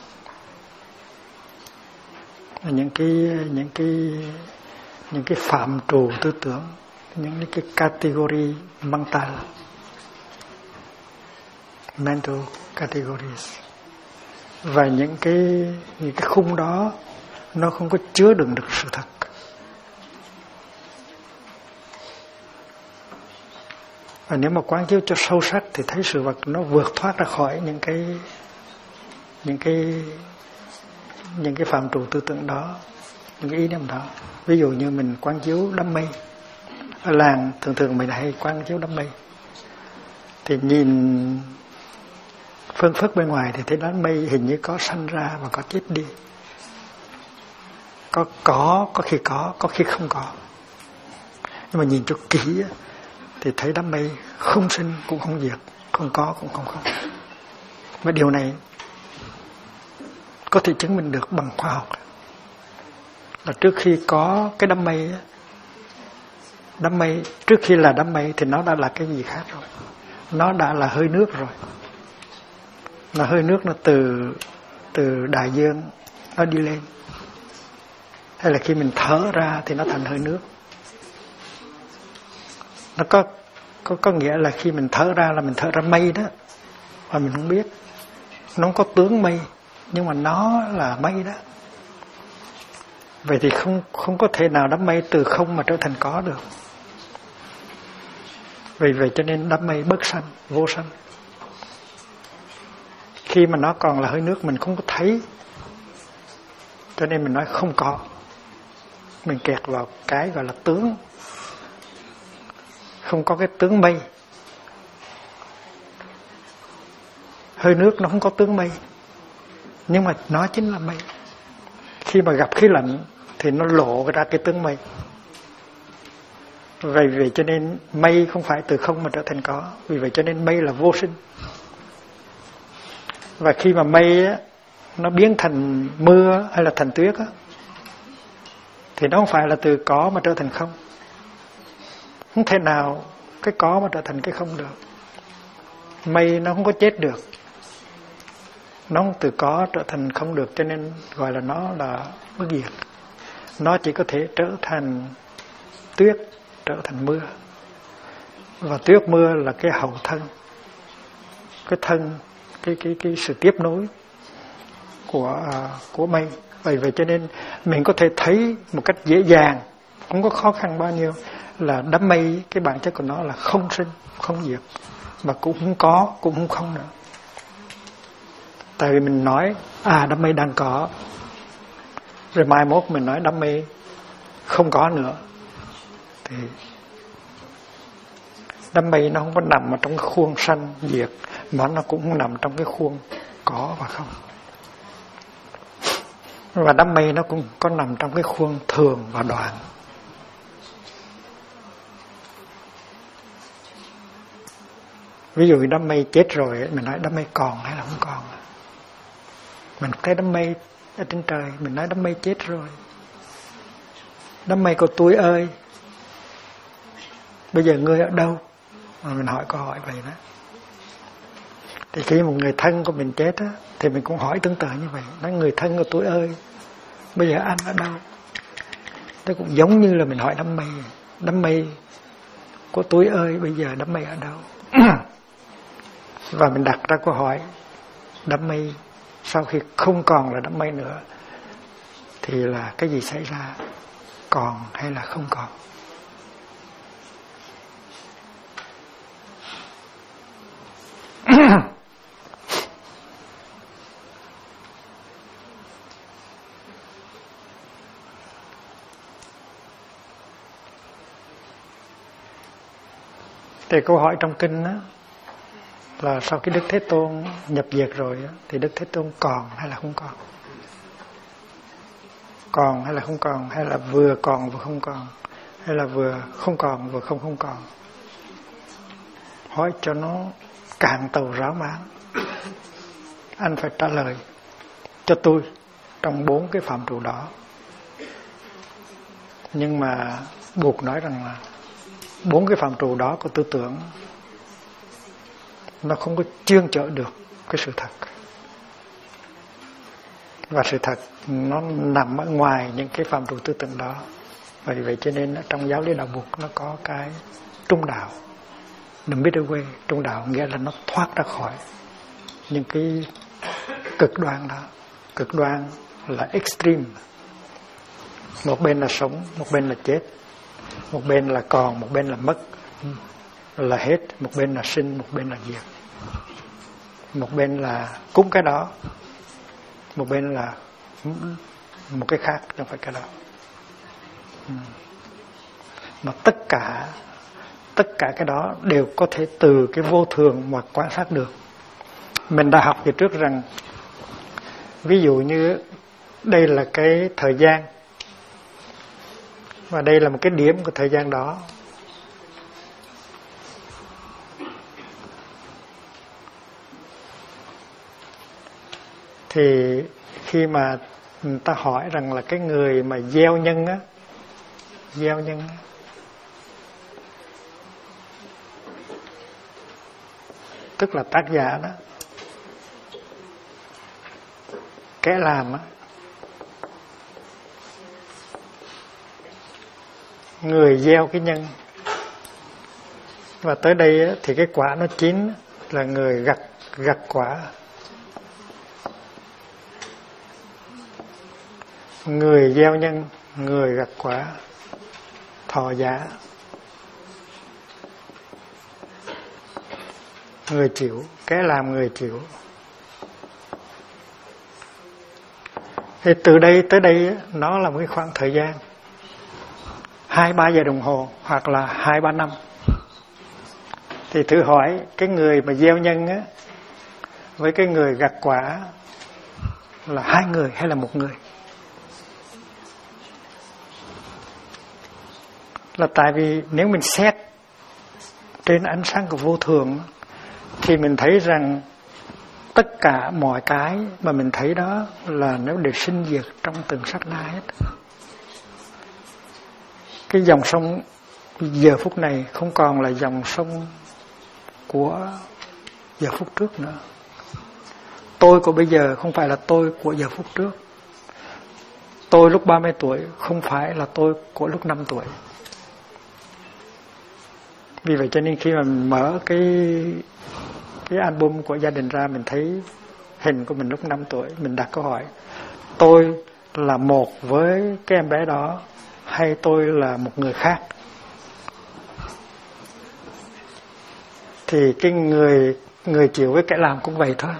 những cái phạm trù tư tưởng, những cái category mental categories. Và những cái khung đó nó không có chứa đựng được sự thật. Và nếu mà quán chiếu cho sâu sắc thì thấy sự vật nó vượt thoát ra khỏi những cái phạm trù tư tưởng đó, những cái ý niệm đó. Ví dụ như mình quán chiếu đám mây, ở làng thường mình hay quán chiếu đám mây, thì nhìn phương phức bên ngoài thì thấy đám mây hình như có sanh ra và có chết đi, có khi có khi không có. Nhưng mà nhìn cho kỹ thì thấy đám mây không sinh cũng không diệt, không có cũng không không. Và điều này có thể chứng minh được bằng khoa học. Là trước khi có cái đám mây trước khi là đám mây thì nó đã là cái gì khác rồi. Nó đã là hơi nước rồi. Là hơi nước nó từ đại dương nó đi lên. Hay là khi mình thở ra thì nó thành hơi nước. Nó có nghĩa là khi mình thở ra là mình thở ra mây đó, và mình không biết. Nó không có tướng mây, nhưng mà nó là mây đó. Vậy thì không có thể nào đám mây từ không mà trở thành có được. Vì vậy cho nên đám mây bất sanh, vô sanh. Khi mà nó còn là hơi nước mình không có thấy, cho nên mình nói không có. Mình kẹt vào cái gọi là tướng. Không có cái tướng mây. Hơi nước nó không có tướng mây, nhưng mà nó chính là mây. Khi mà gặp khí lạnh thì nó lộ ra cái tướng mây. Vì vậy cho nên mây không phải từ không mà trở thành có. Vì vậy cho nên mây là vô sinh. Và khi mà mây á, nó biến thành mưa hay là thành tuyết á, thì nó không phải là từ có mà trở thành không. Không thể nào cái có mà trở thành cái không được. Mây nó không có chết được, nó không từ có trở thành không được, cho nên gọi là nó là bất diệt. Nó chỉ có thể trở thành tuyết, trở thành mưa. Và tuyết mưa là cái hậu thân, cái thân, cái sự tiếp nối của mây. Vậy cho nên mình có thể thấy một cách dễ dàng, không có khó khăn bao nhiêu, là đám mây cái bản chất của nó là không sinh, không diệt, mà cũng không có, cũng không không nữa. Tại vì mình nói đám mây đang có, rồi mai mốt mình nói đám mây không có nữa, thì đám mây nó không có nằm ở trong cái khuôn sanh diệt, mà nó cũng không nằm trong cái khuôn có và không. Và đám mây nó cũng có nằm trong cái khuôn thường và đoạn. Ví dụ đám mây chết rồi, mình nói đám mây còn hay là không còn. Mình thấy đám mây ở trên trời, mình nói đám mây chết rồi. Đám mây của tôi ơi, bây giờ ngươi ở đâu? Mà mình hỏi câu hỏi vậy đó. Thì khi một người thân của mình chết á, thì mình cũng hỏi tương tự như vậy. Nói người thân của tôi ơi, bây giờ anh ở đâu? Nó cũng giống như là mình hỏi đám mây. Đám mây của tôi ơi, bây giờ đám mây ở đâu? Và mình đặt ra câu hỏi, đám mây sau khi không còn là đám mây nữa thì là cái gì xảy ra? Còn hay là không còn? Thì câu hỏi trong kinh đó là sau khi Đức Thế Tôn nhập diệt rồi đó, thì Đức Thế Tôn còn hay là không còn? Còn hay là không còn? Hay là vừa còn vừa không còn? Hay là vừa không còn vừa không còn? Hỏi cho nó cạn tàu ráo máng. Anh phải trả lời cho tôi trong 4 cái phạm trù đó. Nhưng mà buộc nói rằng là 4 cái phạm trù đó của tư tưởng nó không có chuyên chở được cái sự thật. Và sự thật nó nằm ở ngoài những cái phạm trù tư tưởng đó. Vậy cho nên trong giáo lý đạo Phật nó có cái trung đạo, the middle way. Trung đạo nghĩa là nó thoát ra khỏi những cái cực đoan đó. Cực đoan là extreme. Một bên là sống, một bên là chết. Một bên là còn, một bên là mất. là hết, một bên là sinh, một bên là diệt. Một bên là cúng cái đó, một bên là một cái khác, không phải cái đó. Mà tất cả cái đó đều có thể từ cái vô thường mà quan sát được. Mình đã học từ trước rằng, ví dụ như đây là cái thời gian, và đây là một cái điểm của thời gian đó. Thì khi mà người ta hỏi rằng là cái người mà gieo nhân á, tức là tác giả đó, kẻ làm á, người gieo cái nhân, và tới đây á, thì cái quả nó chín là người gặt quả. Người gieo nhân, người gặt quả, thọ giá, người chịu, cái làm người chịu. Thì từ đây tới đây nó là một cái khoảng thời gian 2-3 giờ đồng hồ hoặc là 2-3 năm. Thì thử hỏi cái người mà gieo nhân á với cái người gặt quả là 2 người hay là 1 người? Là tại vì nếu mình xét trên ánh sáng của vô thường thì mình thấy rằng tất cả mọi cái mà mình thấy đó là nó đều sinh diệt trong từng sát na hết. Cái dòng sông giờ phút này không còn là dòng sông của giờ phút trước nữa. Tôi của bây giờ không phải là tôi của giờ phút trước. Tôi lúc 30 tuổi không phải là tôi của lúc 5 tuổi. Vì vậy cho nên khi mà mình mở cái album của gia đình ra, mình thấy hình của mình lúc 5 tuổi, mình đặt câu hỏi: tôi là một với cái em bé đó hay tôi là một người khác? Thì cái người chịu với kẻ làm cũng vậy thôi.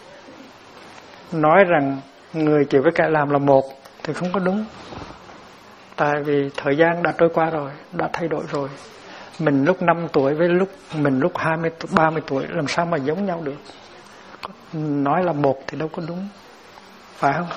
Nói rằng người chịu với kẻ làm là một thì không có đúng. Tại vì thời gian đã trôi qua rồi, đã thay đổi rồi. Mình lúc 5 tuổi với mình lúc 30 tuổi làm sao mà giống nhau được? Nói là một thì đâu có đúng, phải không?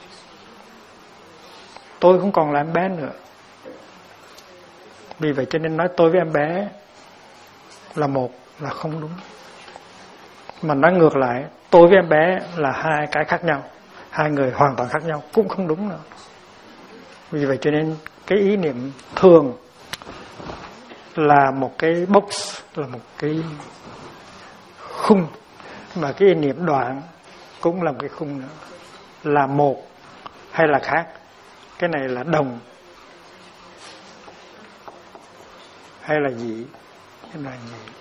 Tôi không còn là em bé nữa. Vì vậy cho nên nói tôi với em bé là một là không đúng. Mà nói ngược lại, tôi với em bé là 2 cái khác nhau, 2 người hoàn toàn khác nhau cũng không đúng nữa. Vì vậy cho nên cái ý niệm thường là một cái box, là một cái khung, mà cái ý niệm đoạn cũng là một cái khung nữa. Là một hay là khác? Cái này là đồng hay là dị? Cái này là gì?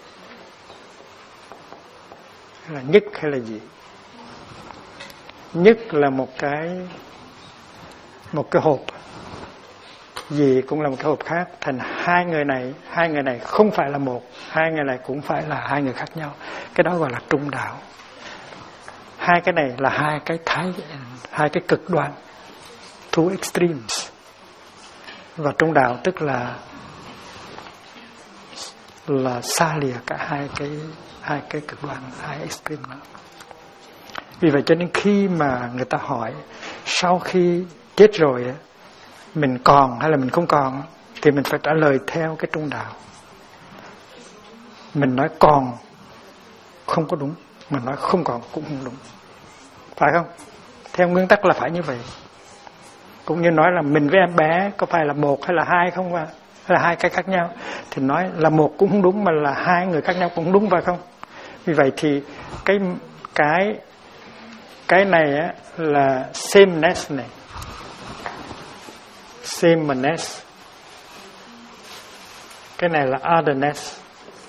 Hay là nhất hay là dị? Nhất là một cái hộp, gì cũng là một cái hộp khác. Thành 2 người này không phải là một, 2 người này cũng phải là 2 người khác nhau. Cái đó gọi là trung đạo. 2 cái này là 2 cái cực đoan, two extremes. Và trung đạo tức là xa lìa cả hai cái cực đoan, 2 extreme đó. Vì vậy cho nên khi mà người ta hỏi sau khi chết rồi mình còn hay là mình không còn, thì mình phải trả lời theo cái trung đạo. Mình nói còn không có đúng, mình nói không còn cũng không đúng, phải không? Theo nguyên tắc là phải như vậy. Cũng như nói là mình với em bé có phải là một hay là 2 không, hay là 2 cái khác nhau, thì nói là một cũng không đúng, mà là 2 người khác nhau cũng không đúng, phải không? Vì vậy thì cái này á là sameness này, sameness. Cái này là otherness.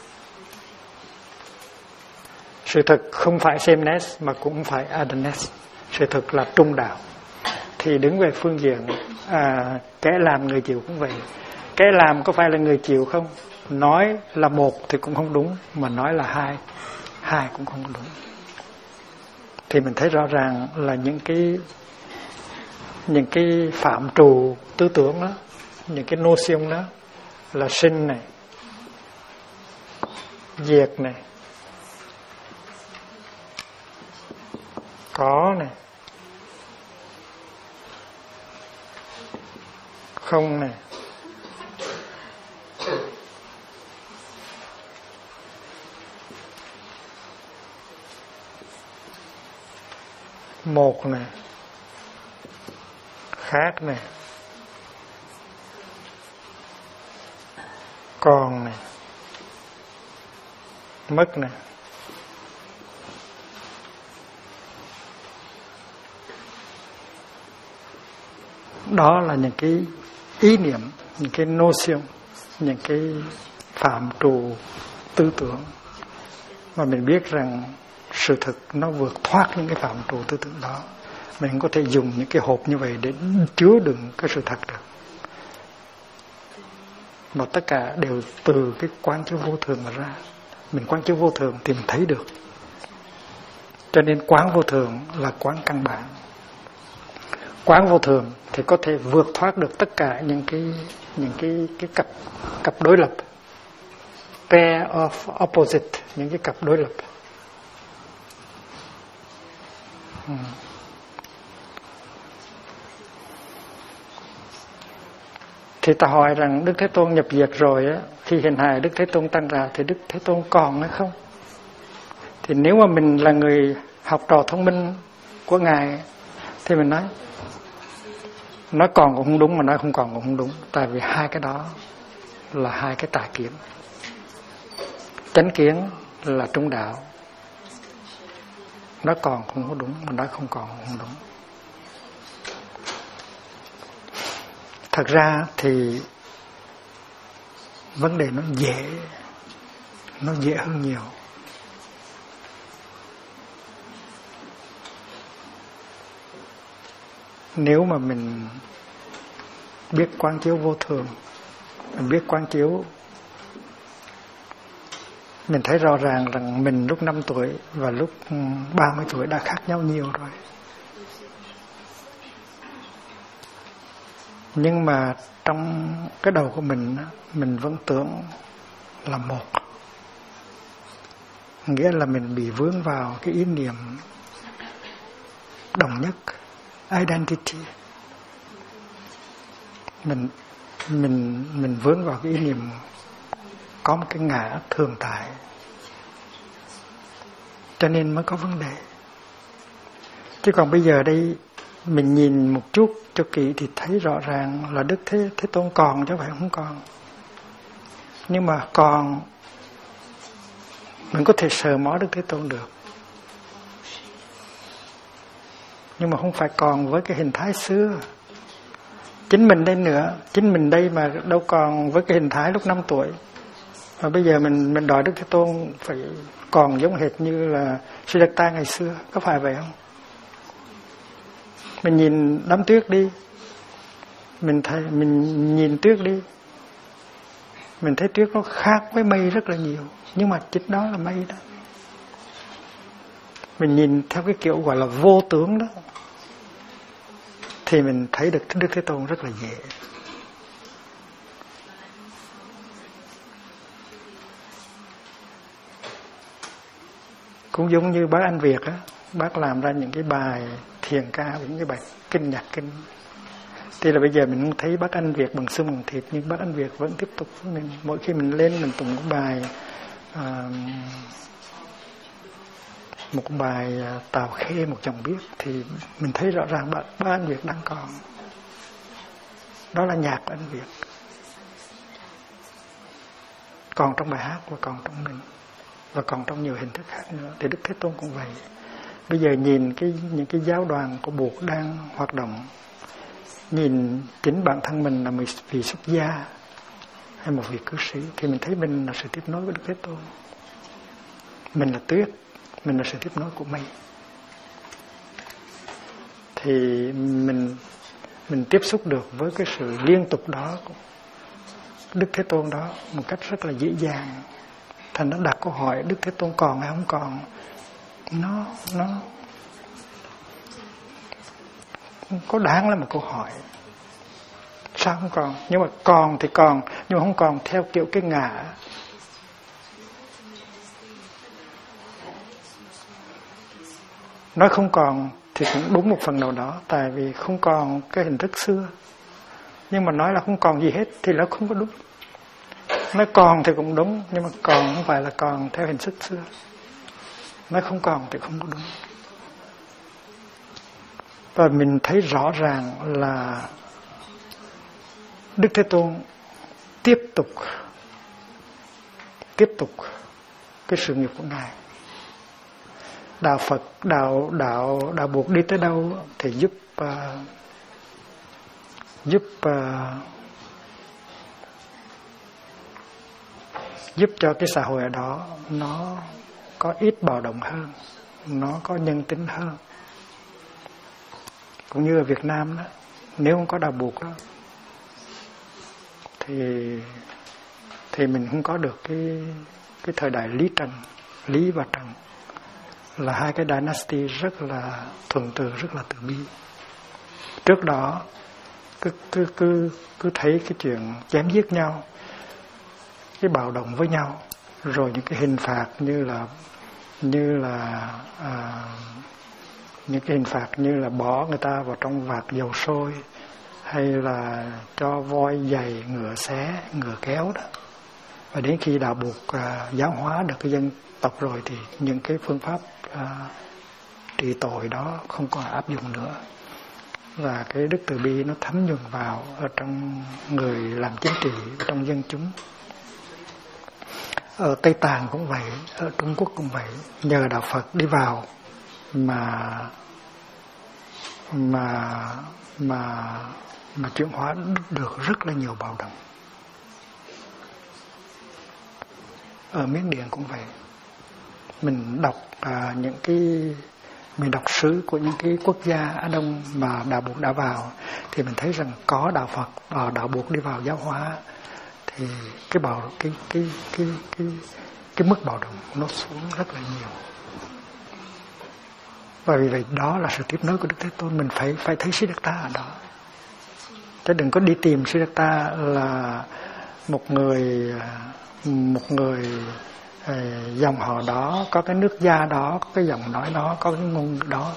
Sự thật không phải sameness mà cũng phải otherness. Sự thật là trung đạo. Thì đứng về phương diện kẻ làm người chịu cũng vậy. Kẻ làm có phải là người chịu không? nói là một thì cũng không đúng, mà nói là hai, hai cũng không đúng. Thì mình thấy rõ ràng là những cái phạm trù tư tưởng đó, những cái notion đó là sinh này, diệt này, có này, không này, một này, khác này, còn này, mất này. Đó là những cái ý niệm, những cái notion, những cái phạm trù tư tưởng mà mình biết rằng sự thực nó vượt thoát những cái phạm trù tư tưởng đó. Mình không có thể dùng những cái hộp như vậy để chứa đựng cái sự thật được. Mà tất cả đều từ cái quán chiếu vô thường mà ra. Mình quán chiếu vô thường thì mình thấy được. Cho nên quán vô thường là quán căn bản. Quán vô thường thì có thể vượt thoát được tất cả những cái cặp đối lập, pair of opposite, những cái cặp đối lập. Thì ta hỏi rằng Đức Thế Tôn nhập diệt rồi á, khi hình hài Đức Thế Tôn tăng ra thì Đức Thế Tôn còn hay không? Thì nếu mà mình là người học trò thông minh của Ngài thì mình nói còn cũng không đúng, mà nói không còn cũng không đúng. Tại vì hai cái đó là hai cái tà kiến. Chánh kiến là trung đạo, nói còn không có đúng, mà nói không còn cũng không đúng. Thật ra thì vấn đề nó dễ hơn nhiều. Nếu mà mình biết quán chiếu vô thường, mình biết quán chiếu, mình thấy rõ ràng rằng mình lúc 5 tuổi và lúc 30 tuổi đã khác nhau nhiều rồi. Nhưng mà trong cái đầu của mình vẫn tưởng là một. Nghĩa là mình bị vướng vào cái ý niệm đồng nhất, identity. Mình vướng vào cái ý niệm có một cái ngã thường tại, cho nên mới có vấn đề. Chứ còn bây giờ đây mình nhìn một chút cho kỹ thì thấy rõ ràng là Đức Thế Tôn còn chứ phải không còn. Nhưng mà còn, mình có thể sờ mó Đức Thế Tôn được, nhưng mà không phải còn với cái hình thái xưa. Chính mình đây nữa, chính mình đây mà đâu còn với cái hình thái lúc 5 tuổi. Mà bây giờ mình đòi Đức Thế Tôn phải còn giống hệt như là Siddhartha ngày xưa, có phải vậy không? Mình nhìn đám tuyết đi, mình nhìn tuyết đi, mình thấy tuyết nó khác với mây rất là nhiều, nhưng mà chính đó là mây đó. Mình nhìn theo cái kiểu gọi là vô tướng đó, thì mình thấy được Đức Thế Tôn rất là dễ. Cũng giống như bác Anh Việt á, bác làm ra những cái bài thiền ca, những cái bài kinh nhạc kinh. Thì là bây giờ mình không thấy bác Anh Việt bằng xương bằng thịt, nhưng bác Anh Việt vẫn tiếp tục với mình. Mỗi khi mình lên mình tụng một bài Tào Khê một chồng biết, thì mình thấy rõ ràng bác Anh Việt đang còn. Đó là nhạc của Anh Việt, còn trong bài hát và còn trong mình, và còn trong nhiều hình thức khác nữa. Thì Đức Thế Tôn cũng vậy. Bây giờ nhìn những cái giáo đoàn của Bụt đang hoạt động, nhìn chính bản thân mình là một vị xuất gia hay một vị cư sĩ, thì mình thấy mình là sự tiếp nối với Đức Thế Tôn. Mình là tuyết, mình là sự tiếp nối của mây. Thì mình tiếp xúc được với cái sự liên tục đó Đức Thế Tôn đó một cách rất là dễ dàng. Thành nó đặt câu hỏi Đức Thế Tôn còn hay không còn, nó có đáng là một câu hỏi. Sao không còn? Nhưng mà còn thì còn, nhưng mà không còn theo kiểu cái ngã. Nói không còn thì cũng đúng một phần nào đó, tại vì không còn cái hình thức xưa. Nhưng mà nói là không còn gì hết thì nó không có đúng. Nói còn thì cũng đúng, nhưng mà còn không phải là còn theo hình thức xưa. Nói không còn thì không có đúng. Và mình thấy rõ ràng là Đức Thế Tôn tiếp tục cái sự nghiệp của Ngài. Đạo Phật, đạo buộc đi tới đâu thì giúp cho cái xã hội ở đó nó có ít bạo động hơn, nó có nhân tính hơn. Cũng như ở Việt Nam đó, nếu không có đạo buộc đó thì mình không có được cái thời đại Lý và Trần, là hai cái dynasty rất là thuần từ, rất là từ bi. Trước đó cứ thấy cái chuyện chém giết nhau, cái bạo động với nhau, rồi những cái hình phạt như là những cái hình phạt như là bỏ người ta vào trong vạc dầu sôi, hay là cho voi giày, ngựa xé, ngựa kéo đó. Và đến khi đạo buộc giáo hóa được cái dân tộc rồi thì những cái phương pháp trị tội đó không còn áp dụng nữa. Và cái đức từ bi nó thấm nhuần vào ở trong người làm chính trị, trong dân chúng. Ở Tây Tạng cũng vậy, ở Trung Quốc cũng vậy. Nhờ đạo Phật đi vào mà chuyển hóa được rất là nhiều bạo động. Ở Miến Điện cũng vậy. Mình đọc mình đọc sử của những cái quốc gia Á Đông mà đạo buộc đã vào, thì mình thấy rằng có đạo Phật và đạo buộc đi vào giáo hóa thì cái mức bạo động nó xuống rất là nhiều. Và vì vậy đó là sự tiếp nối của Đức Thế Tôn. Mình phải thấy Siddhartha ở đó, chứ đừng có đi tìm Siddhartha là một người dòng họ đó, có cái nước da đó, có cái giọng nói đó, có cái ngôn ngữ đó.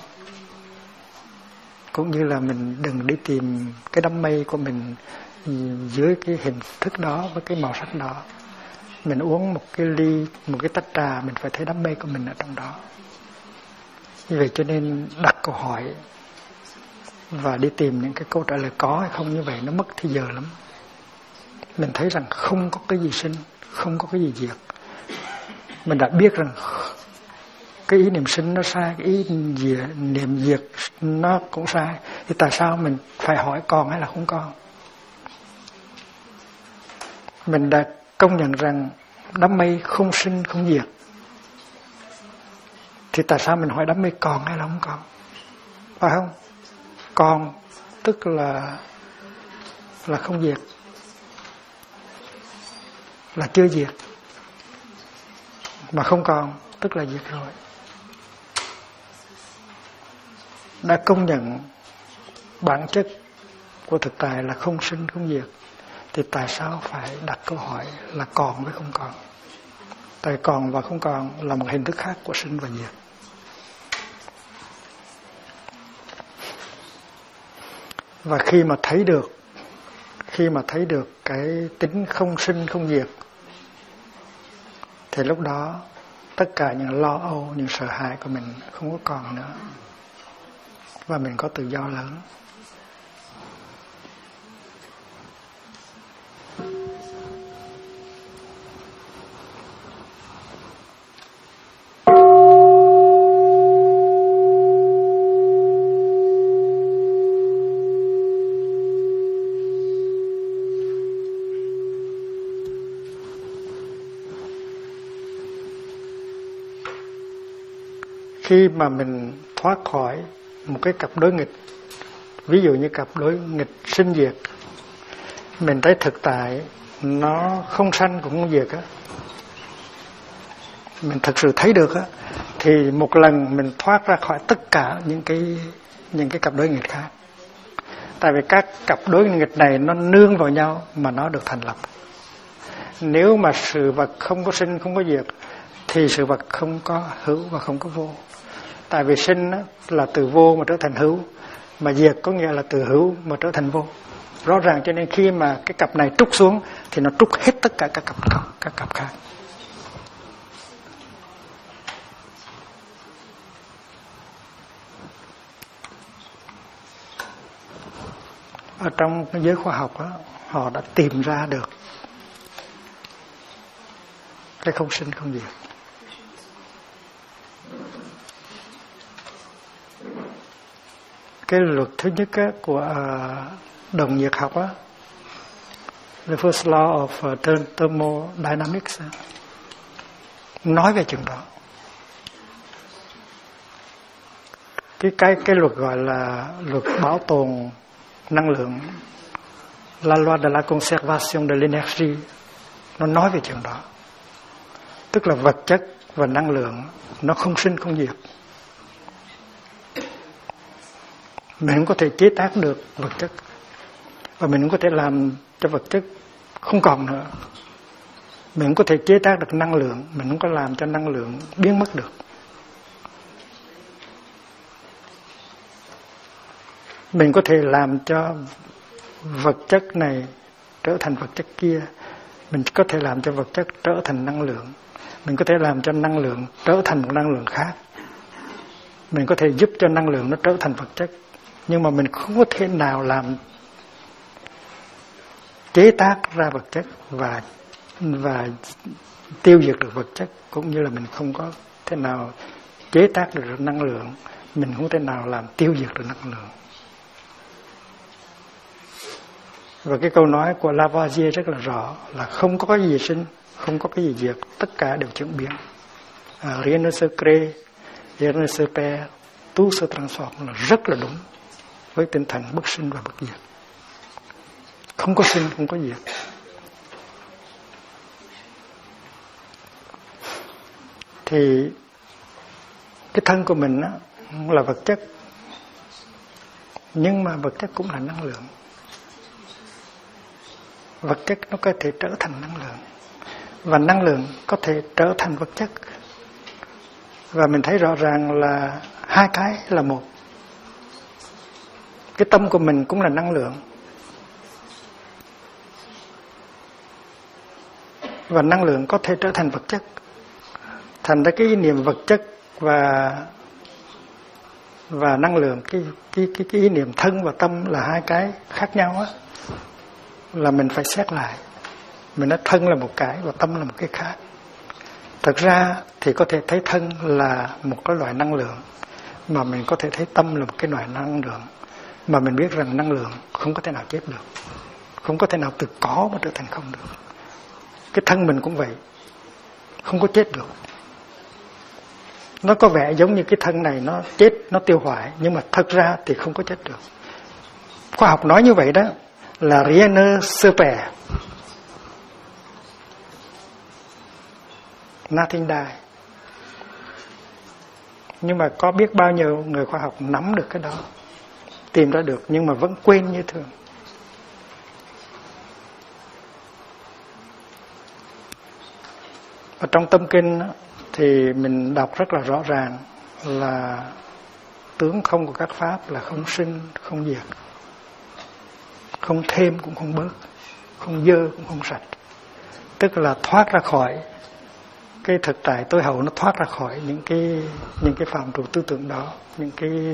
Cũng như là mình đừng đi tìm cái đám mây của mình dưới cái hình thức đó với cái màu sắc đó. Mình uống một cái ly, một cái tách trà, mình phải thấy đám mây của mình ở trong đó. Như vậy cho nên đặt câu hỏi và đi tìm những cái câu trả lời có hay không, như vậy nó mất thời giờ lắm. Mình thấy rằng không có cái gì sinh, không có cái gì diệt. Mình đã biết rằng cái ý niệm sinh nó sai, cái ý niệm diệt nó cũng sai, thì tại sao mình phải hỏi còn hay là không còn? Mình đã công nhận rằng đám mây không sinh không diệt, thì tại sao mình hỏi đám mây còn hay là không còn? Phải không? Còn tức là không diệt, là chưa diệt. Mà không còn tức là diệt rồi. Đã công nhận bản chất của thực tại là không sinh không diệt, thì tại sao phải đặt câu hỏi là còn với không còn? Tại còn và không còn là một hình thức khác của sinh và diệt. Và khi mà thấy được cái tính không sinh không diệt, thì lúc đó tất cả những lo âu, những sợ hãi của mình không có còn nữa, và mình có tự do lớn. Khi mà mình thoát khỏi một cái cặp đối nghịch, ví dụ như cặp đối nghịch sinh diệt, mình thấy thực tại nó không sanh cũng không diệt á, mình thật sự thấy được á, thì một lần mình thoát ra khỏi tất cả những cái cặp đối nghịch khác. Tại vì các cặp đối nghịch này nó nương vào nhau mà nó được thành lập. Nếu mà sự vật không có sinh không có diệt thì sự vật không có hữu và không có vô. Tại vì sinh á, là từ vô mà trở thành hữu, mà diệt có nghĩa là từ hữu mà trở thành vô. Rõ ràng, cho nên khi mà cái cặp này trút xuống thì nó trút hết tất cả các cặp khác. Ở trong cái giới khoa học đó, họ đã tìm ra được cái không sinh không diệt. Cái luật thứ nhất á, của đồng nhiệt học á, the first law of thermodynamics, nói về chuyện đó. Cái luật gọi là luật bảo tồn năng lượng, la loi de la conservation de l'énergie, nó nói về chuyện đó. Tức là vật chất và năng lượng nó không sinh không diệt. Mình không có thể chế tác được vật chất, và mình không có thể làm cho vật chất không còn nữa. Mình không có thể chế tác được năng lượng, mình không có làm cho năng lượng biến mất được. Mình có thể làm cho vật chất này trở thành vật chất kia, mình có thể làm cho vật chất trở thành năng lượng, mình có thể làm cho năng lượng trở thành một năng lượng khác, mình có thể giúp cho năng lượng nó trở thành vật chất. Nhưng mà mình không có thể nào làm chế tác ra vật chất và tiêu diệt được vật chất, cũng như là mình không có thể nào chế tác được năng lượng, mình không thể nào làm tiêu diệt được năng lượng. Và cái câu nói của Lavoisier rất là rõ là không có cái gì sinh, không có cái gì diệt, tất cả đều chuyển biến. Rien ne se crée, rien ne se perd, tout se transforme, là rất là đúng với tinh thần bất sinh và bất diệt. Không có sinh, không có diệt. Thì cái thân của mình á, là vật chất, nhưng mà vật chất cũng là năng lượng. Vật chất nó có thể trở thành năng lượng, và năng lượng có thể trở thành vật chất. Và mình thấy rõ ràng là hai cái là một. Cái tâm của mình cũng là năng lượng, và năng lượng có thể trở thành vật chất. Thành ra cái ý niệm vật chất và năng lượng, cái ý niệm thân và tâm là hai cái khác nhau á, là mình phải xét lại. Mình nói thân là một cái và tâm là một cái khác. Thật ra thì có thể thấy thân là một cái loại năng lượng, mà mình có thể thấy tâm là một cái loại năng lượng, mà mình biết rằng năng lượng không có thể nào chết được, không có thể nào từ có mà trở thành không được. Cái thân mình cũng vậy, không có chết được. Nó có vẻ giống như cái thân này nó chết, nó tiêu hoại, nhưng mà thật ra thì không có chết được. Khoa học nói như vậy đó, là rien ne se perd, nothing die. Nhưng mà có biết bao nhiêu người khoa học nắm được cái đó, tìm ra được, nhưng mà vẫn quên như thường. Và trong tâm kinh thì mình đọc rất là rõ ràng là tướng không của các pháp là không sinh, không diệt, không thêm cũng không bớt, không dơ cũng không sạch. Tức là thoát ra khỏi cái thực tại tối hậu, nó thoát ra khỏi những cái phạm trù tư tưởng đó, những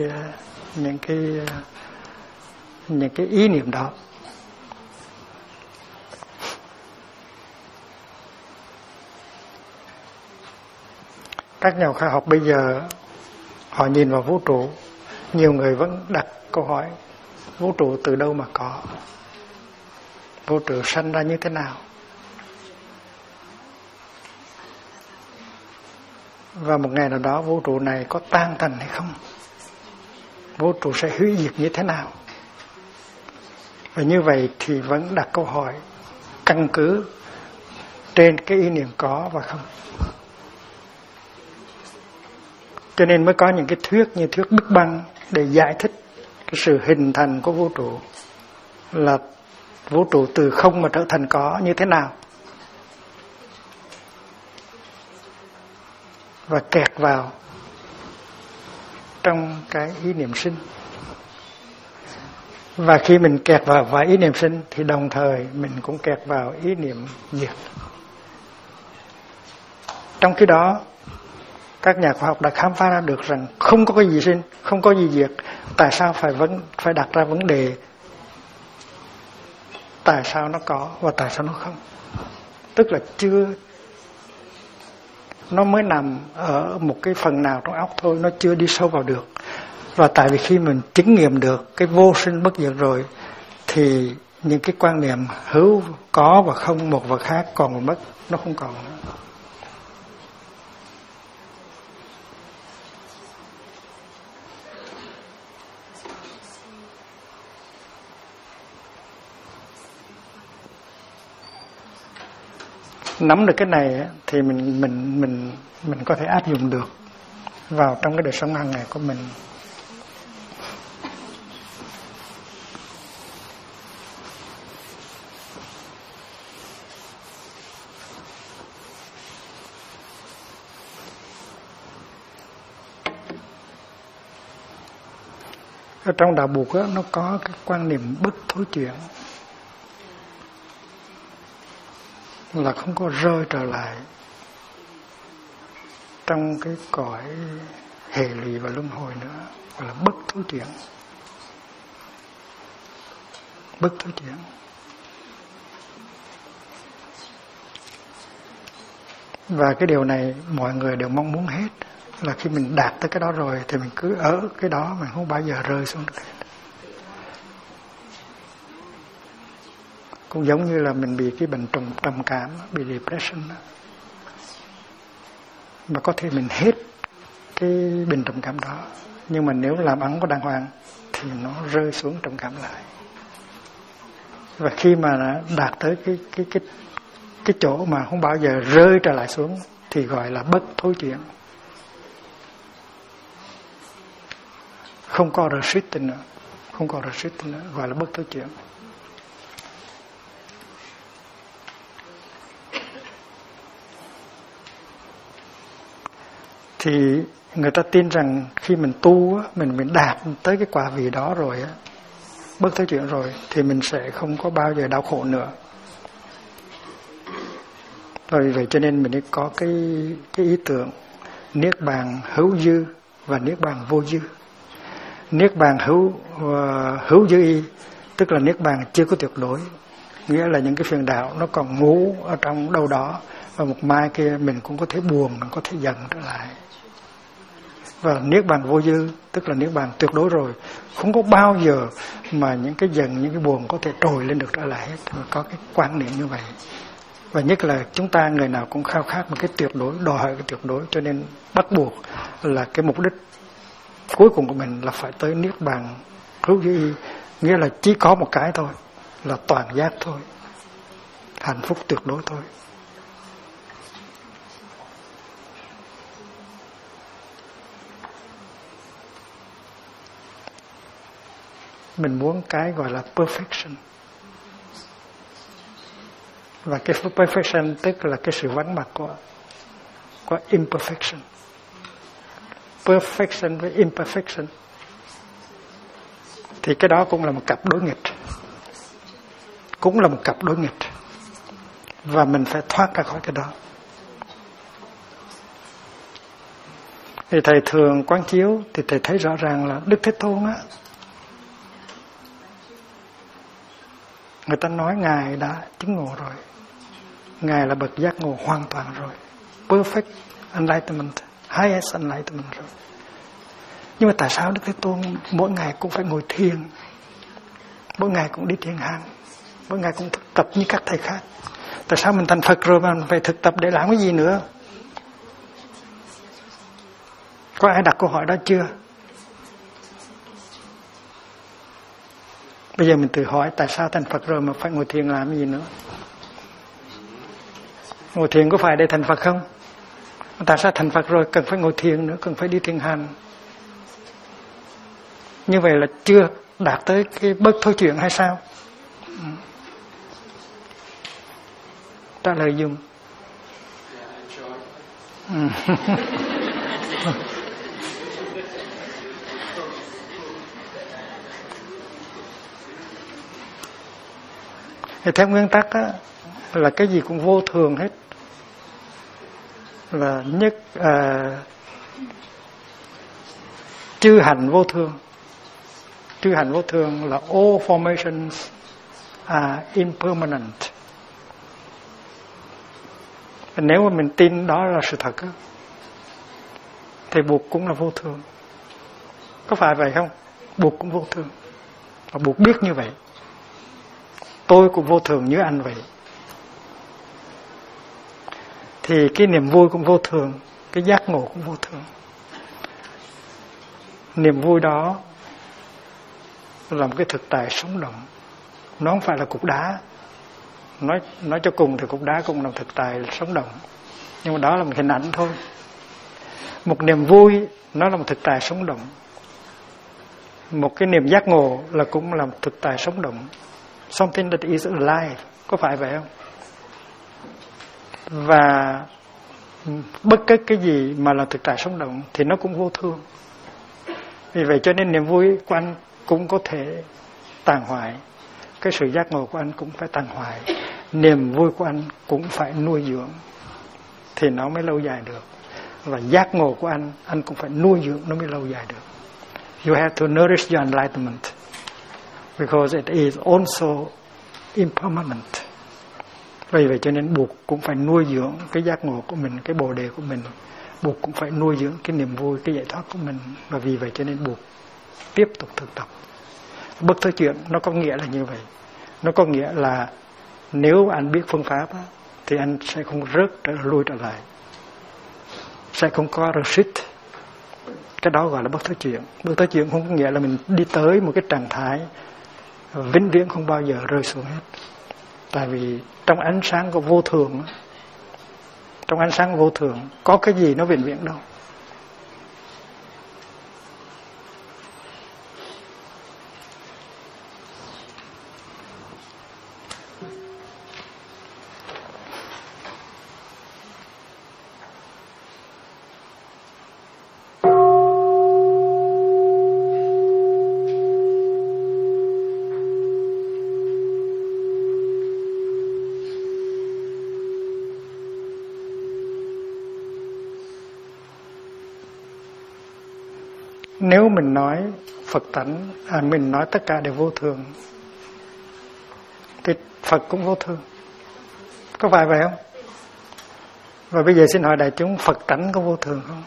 cái ý niệm đó. Các nhà khoa học bây giờ họ nhìn vào vũ trụ, nhiều người vẫn đặt câu hỏi vũ trụ từ đâu mà có, vũ trụ sanh ra như thế nào, và một ngày nào đó vũ trụ này có tan thành hay không, vũ trụ sẽ hủy diệt như thế nào. Và như vậy thì vẫn đặt câu hỏi căn cứ trên cái ý niệm có và không. Cho nên mới có những cái thuyết như thuyết Big Bang để giải thích cái sự hình thành của vũ trụ, là vũ trụ từ không mà trở thành có như thế nào, và kẹt vào trong cái ý niệm sinh. Và khi mình kẹt vào ý niệm sinh thì đồng thời mình cũng kẹt vào ý niệm diệt. Trong khi đó các nhà khoa học đã khám phá ra được rằng không có cái gì sinh, không có gì diệt. Tại sao phải đặt ra vấn đề tại sao nó có và tại sao nó không? Tức là nó mới nằm ở một cái phần nào trong óc thôi, nó chưa đi sâu vào được. Và tại vì khi mình chứng nghiệm được cái vô sinh bất diệt rồi thì những cái quan niệm hữu, có và không, một và khác, còn và mất, nó không còn nữa. Nắm được cái này thì mình có thể áp dụng được vào trong cái đời sống hàng ngày của mình. Ở trong đạo Bụt á, nó có cái quan niệm bất thối chuyển, là không có rơi trở lại trong cái cõi hệ lụy và luân hồi nữa, gọi là bất thối chuyển. Bất thối chuyển. Và cái điều này mọi người đều mong muốn hết, là khi mình đạt tới cái đó rồi thì mình cứ ở cái đó, mình không bao giờ rơi xuống được hết. Cũng giống như là mình bị cái bệnh trầm cảm, bị depression đó. Mà có thể mình hết cái bệnh trầm cảm đó, nhưng mà nếu làm ăn có đàng hoàng thì nó rơi xuống trầm cảm lại. Và khi mà đạt tới cái chỗ mà không bao giờ rơi trở lại xuống thì gọi là bất thối chuyển. Không có retreat nữa, không có retreat nữa, gọi là bất thối chuyển. Thì người ta tin rằng khi mình tu mình đạt tới cái quả vị đó rồi á, bất thối chuyển rồi, thì mình sẽ không có bao giờ đau khổ nữa. Rồi vậy cho nên mình mới có cái ý tưởng niết bàn hữu dư và niết bàn vô dư. Niết bàn hữu dư y tức là niết bàn chưa có tuyệt đối, nghĩa là những cái phiền não nó còn ngủ ở trong đâu đó, và một mai kia mình cũng có thể buồn, mình có thể giận trở lại. Và niết bàn vô dư tức là niết bàn tuyệt đối rồi, không có bao giờ mà những cái giận, những cái buồn có thể trồi lên được trở lại hết. Có cái quan niệm như vậy. Và nhất là chúng ta người nào cũng khao khát một cái tuyệt đối, đòi hỏi cái tuyệt đối, cho nên bắt buộc là cái mục đích cuối cùng của mình là phải tới niết bàn hữu dư y, nghĩa là chỉ có một cái thôi, là toàn giác thôi, hạnh phúc tuyệt đối thôi. Mình muốn cái gọi là perfection. Và cái perfection tức là cái sự vắng mặt của imperfection. Perfection với imperfection thì cái đó cũng là một cặp đối nghịch. Cũng là một cặp đối nghịch. Và mình phải thoát ra khỏi cái đó. Thì thầy thường quán chiếu thì thầy thấy rõ ràng là Đức Thế Tôn á, người ta nói Ngài đã chứng ngộ rồi. Ngài là bậc giác ngộ hoàn toàn rồi. Perfect enlightenment, highest enlightenment rồi. Nhưng mà tại sao Đức Thế Tôn mỗi ngày cũng phải ngồi thiền, mỗi ngày cũng đi thiền hành, mỗi ngày cũng thực tập như các thầy khác? Tại sao mình thành Phật rồi mà mình phải thực tập để làm cái gì nữa? Có ai đặt câu hỏi đó chưa? Bây giờ mình tự hỏi tại sao thành Phật rồi mà phải ngồi thiền làm cái gì nữa? Ngồi thiền có phải để thành Phật không? Tại sao thành Phật rồi cần phải ngồi thiền nữa, cần phải đi thiền hành? Như vậy là chưa đạt tới cái bất thối chuyển hay sao? Trả lời dùm. Thì theo nguyên tắc á, là cái gì cũng vô thường hết, là nhất chư hành vô thường. Chư hành vô thường là all formations are impermanent. Nếu mà mình tin đó là sự thật á, thì buộc cũng là vô thường. Có phải vậy không? Buộc cũng vô thường. Và buộc biết như vậy. Tôi cũng vô thường như anh vậy. Thì cái niềm vui cũng vô thường, cái giác ngộ cũng vô thường. Niềm vui đó là một cái thực tại sống động. Nó không phải là cục đá. Nói cho cùng thì cục đá cũng là thực tại sống động. Nhưng mà đó là một hình ảnh thôi. Một niềm vui nó là một thực tại sống động. Một cái niềm giác ngộ là cũng là một thực tại sống động. Something that is alive. Có phải vậy không? Và bất cứ cái gì mà là thực tại sống động thì nó cũng vô thường. Vì vậy cho nên niềm vui của anh cũng có thể tàn hoại. Cái sự giác ngộ của anh cũng phải tàn hoại. Niềm vui của anh cũng phải nuôi dưỡng thì nó mới lâu dài được. Và giác ngộ của anh cũng phải nuôi dưỡng nó mới lâu dài được. You have to nourish your enlightenment because it is also impermanent. Vì vậy cho nên buộc cũng phải nuôi dưỡng cái giác ngộ của mình, cái bồ đề của mình. Buộc cũng phải nuôi dưỡng cái niềm vui, cái giải thoát của mình. Và vì vậy cho nên buộc tiếp tục thực tập. Bất thối chuyển nó có nghĩa là như vậy. Nó có nghĩa là nếu anh biết phương pháp á, thì anh sẽ không lui trở lại, sẽ không có retreat. Cái đó gọi là bất thối chuyển. Bất thối chuyển không có nghĩa là mình đi tới một cái trạng thái vĩnh viễn không bao giờ rơi xuống hết. Tại vì trong ánh sáng của vô thường, trong ánh sáng vô thường có cái gì nó vĩnh viễn đâu. Nếu mình nói Phật tánh, mình nói tất cả đều vô thường, thì Phật cũng vô thường. Có phải vậy không? Và bây giờ xin hỏi đại chúng, Phật tánh có vô thường không?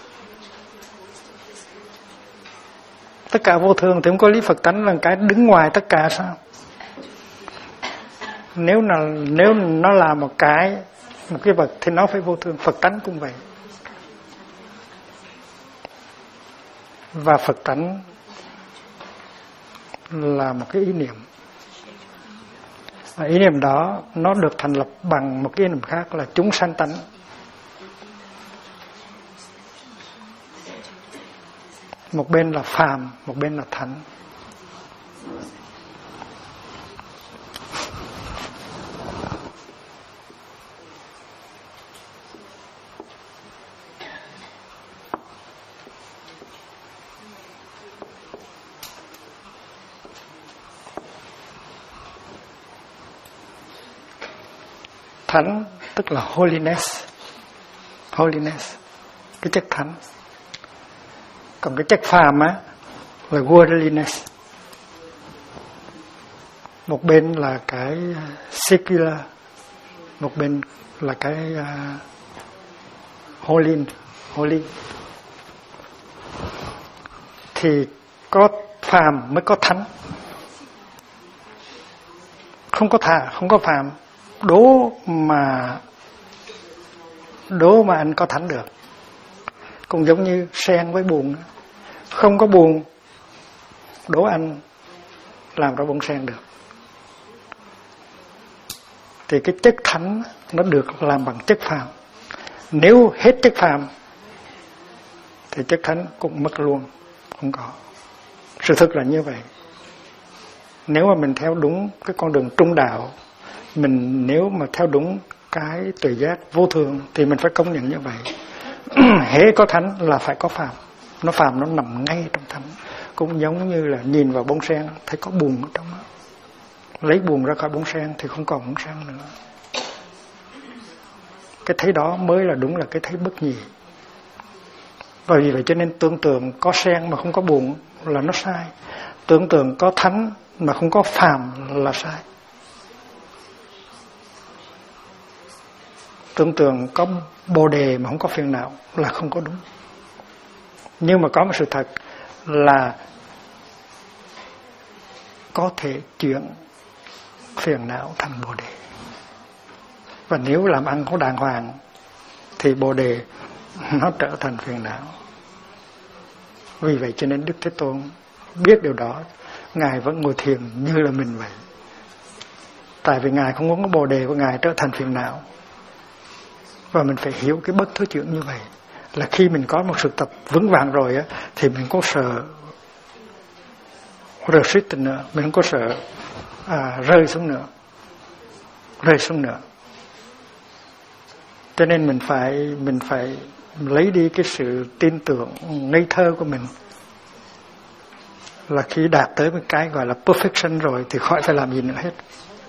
Tất cả vô thường thì không có lý Phật tánh là cái đứng ngoài tất cả sao? Nếu nó là một cái vật thì nó phải vô thường. Phật tánh cũng vậy. Và Phật tánh là một cái ý niệm. Và ý niệm đó nó được thành lập bằng một cái ý niệm khác là chúng sanh tánh. Một bên là phàm, một bên là thánh. Thánh tức là holiness, cái chất thánh. Còn cái chất phàm á là worldliness. Một bên là cái secular, một bên là cái holy. Thì có phàm mới có thánh. Không có phàm đố mà anh có thánh được. Cũng giống như sen với bùn, không có bùn đố anh làm ra bông sen được. Thì cái chất thánh nó được làm bằng chất phàm. Nếu hết chất phàm thì chất thánh cũng mất luôn, không có. Sự thực là như vậy. Nếu mà mình theo đúng cái con đường trung đạo, nếu mà theo đúng cái tuệ giác vô thường thì mình phải công nhận như vậy. Hễ có thánh là phải có phàm. Phàm nó nằm ngay trong thánh. Cũng giống như là nhìn vào bông sen thấy có bùn ở trong đó. Lấy bùn ra khỏi bông sen thì không còn bông sen nữa. Cái thấy đó mới là đúng là cái thấy bất nhị. Và vì vậy cho nên tưởng tượng có sen mà không có bùn là nó sai. Tưởng tượng có thánh mà không có phàm là sai. Tưởng tượng có bồ đề mà không có phiền não là không có đúng. Nhưng mà có một sự thật là có thể chuyển phiền não thành bồ đề. Và nếu làm ăn không đàng hoàng thì bồ đề nó trở thành phiền não. Vì vậy cho nên Đức Thế Tôn biết điều đó, Ngài vẫn ngồi thiền như là mình vậy. Tại vì Ngài không muốn có bồ đề của Ngài trở thành phiền não. Và mình phải hiểu cái bất thứ chuyện như vậy, là khi mình có một sự tập vững vàng rồi á, thì mình không có sợ rơi suýt nữa, mình không có sợ rơi xuống nữa. Cho nên mình phải lấy đi cái sự tin tưởng ngây thơ của mình, là khi đạt tới một cái gọi là perfection rồi thì khỏi phải làm gì nữa hết.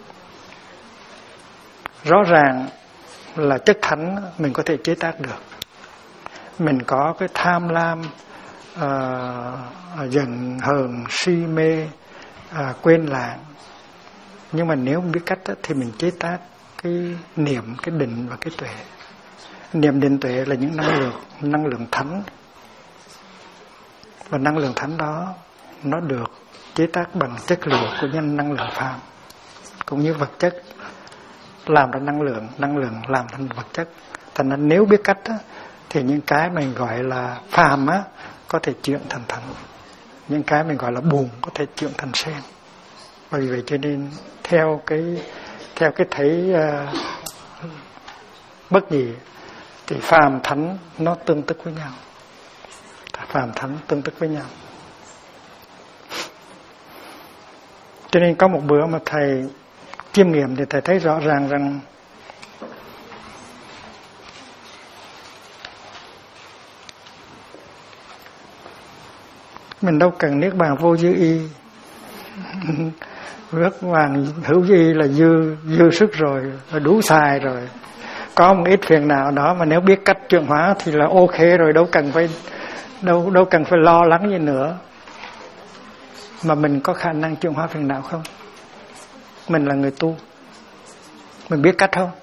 Rõ ràng là chất thánh mình có thể chế tác được. Mình có cái tham lam, giận hờn, si mê, quên lãng. Nhưng mà nếu biết cách đó, thì mình chế tác cái niệm, cái định và cái tuệ. Niệm, định, tuệ là những năng lượng thánh. Và năng lượng thánh đó nó được chế tác bằng chất liệu của những năng lượng phàm, cũng như vật chất làm ra năng lượng làm thành vật chất. Thành ra nếu biết cách á, thì những cái mình gọi là phàm á có thể chuyển thành thánh, những cái mình gọi là bùn có thể chuyển thành sen. Vì vậy cho nên theo cái thấy bất nhị thì phàm thánh nó tương tức với nhau. Phàm thánh tương tức với nhau. Cho nên có một bữa mà thầy chiêm nghiệm thì thầy thấy rõ ràng rằng mình đâu cần niết bàn vô dư y. Niết bàn hữu dư y là dư sức rồi, đủ xài rồi. Có một ít phiền nào đó mà nếu biết cách chuyển hóa thì là ok rồi, đâu cần phải lo lắng gì nữa. Mà mình có khả năng chuyển hóa phiền não không? Mình là người tu, mình biết cách không?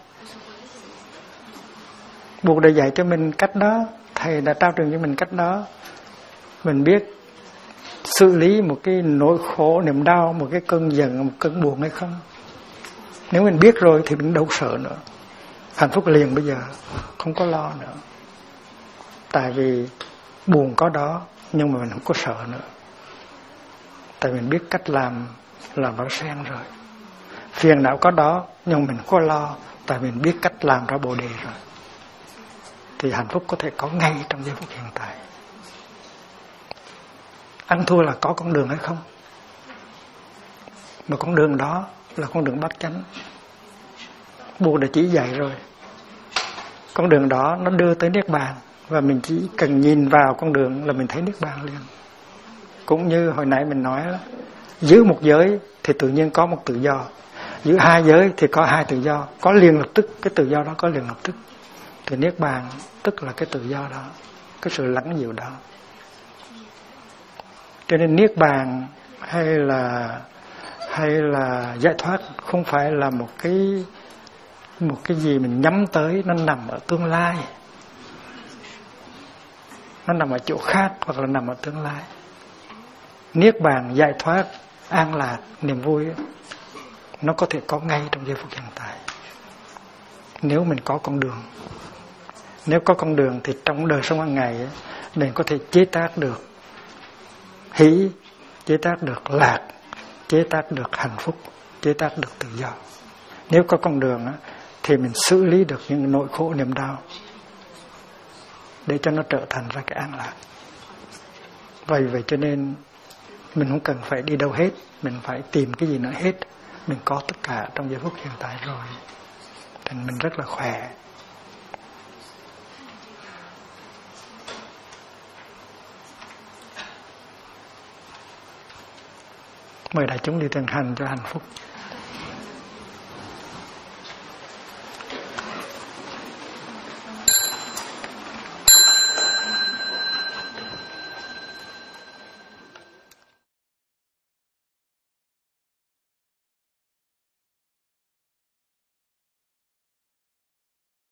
Buộc đã dạy cho mình cách đó, thầy đã trao truyền cho mình cách đó. Mình biết xử lý một cái nỗi khổ, niềm đau, một cái cơn giận, một cơn buồn hay không? Nếu mình biết rồi thì mình đâu sợ nữa. Hạnh phúc liền bây giờ, không có lo nữa. Tại vì buồn có đó, nhưng mà mình không có sợ nữa. Tại mình biết cách làm ra sen rồi. Phiền não có đó, nhưng mình không có lo, tại mình biết cách làm ra bồ đề rồi. Thì hạnh phúc có thể có ngay trong giây phút hiện tại. Ăn thua là có con đường hay không? Mà con đường đó là con đường bát chánh. Buddha đã chỉ dạy rồi. Con đường đó nó đưa tới Niết Bàn, và mình chỉ cần nhìn vào con đường là mình thấy Niết Bàn liền. Cũng như hồi nãy mình nói đó, giữ một giới thì tự nhiên có một tự do, giữ hai giới thì có hai tự do, có liền lập tức, cái tự do đó có liền lập tức. Thì Niết Bàn tức là cái tự do đó, cái sự lắng dịu đó. Cho nên Niết Bàn hay là giải thoát không phải là một cái gì mình nhắm tới, nó nằm ở tương lai, nó nằm ở chỗ khác hoặc là nằm ở tương lai. Niết Bàn, giải thoát, an lạc, niềm vui ấy, nó có thể có ngay trong giây phút hiện tại, nếu mình có con đường. Nếu có con đường thì trong đời sống hàng ngày ấy, mình có thể chế tác được hỷ, chế tác được lạc, chế tác được hạnh phúc, chế tác được tự do. Nếu có con đường thì mình xử lý được những nỗi khổ niềm đau để cho nó trở thành ra cái an lạc. Vậy cho nên mình không cần phải đi đâu hết, mình phải tìm cái gì nữa hết, mình có tất cả trong giây phút hiện tại rồi, thì mình rất là khỏe. Mời đại chúng đi thực hành cho hạnh phúc.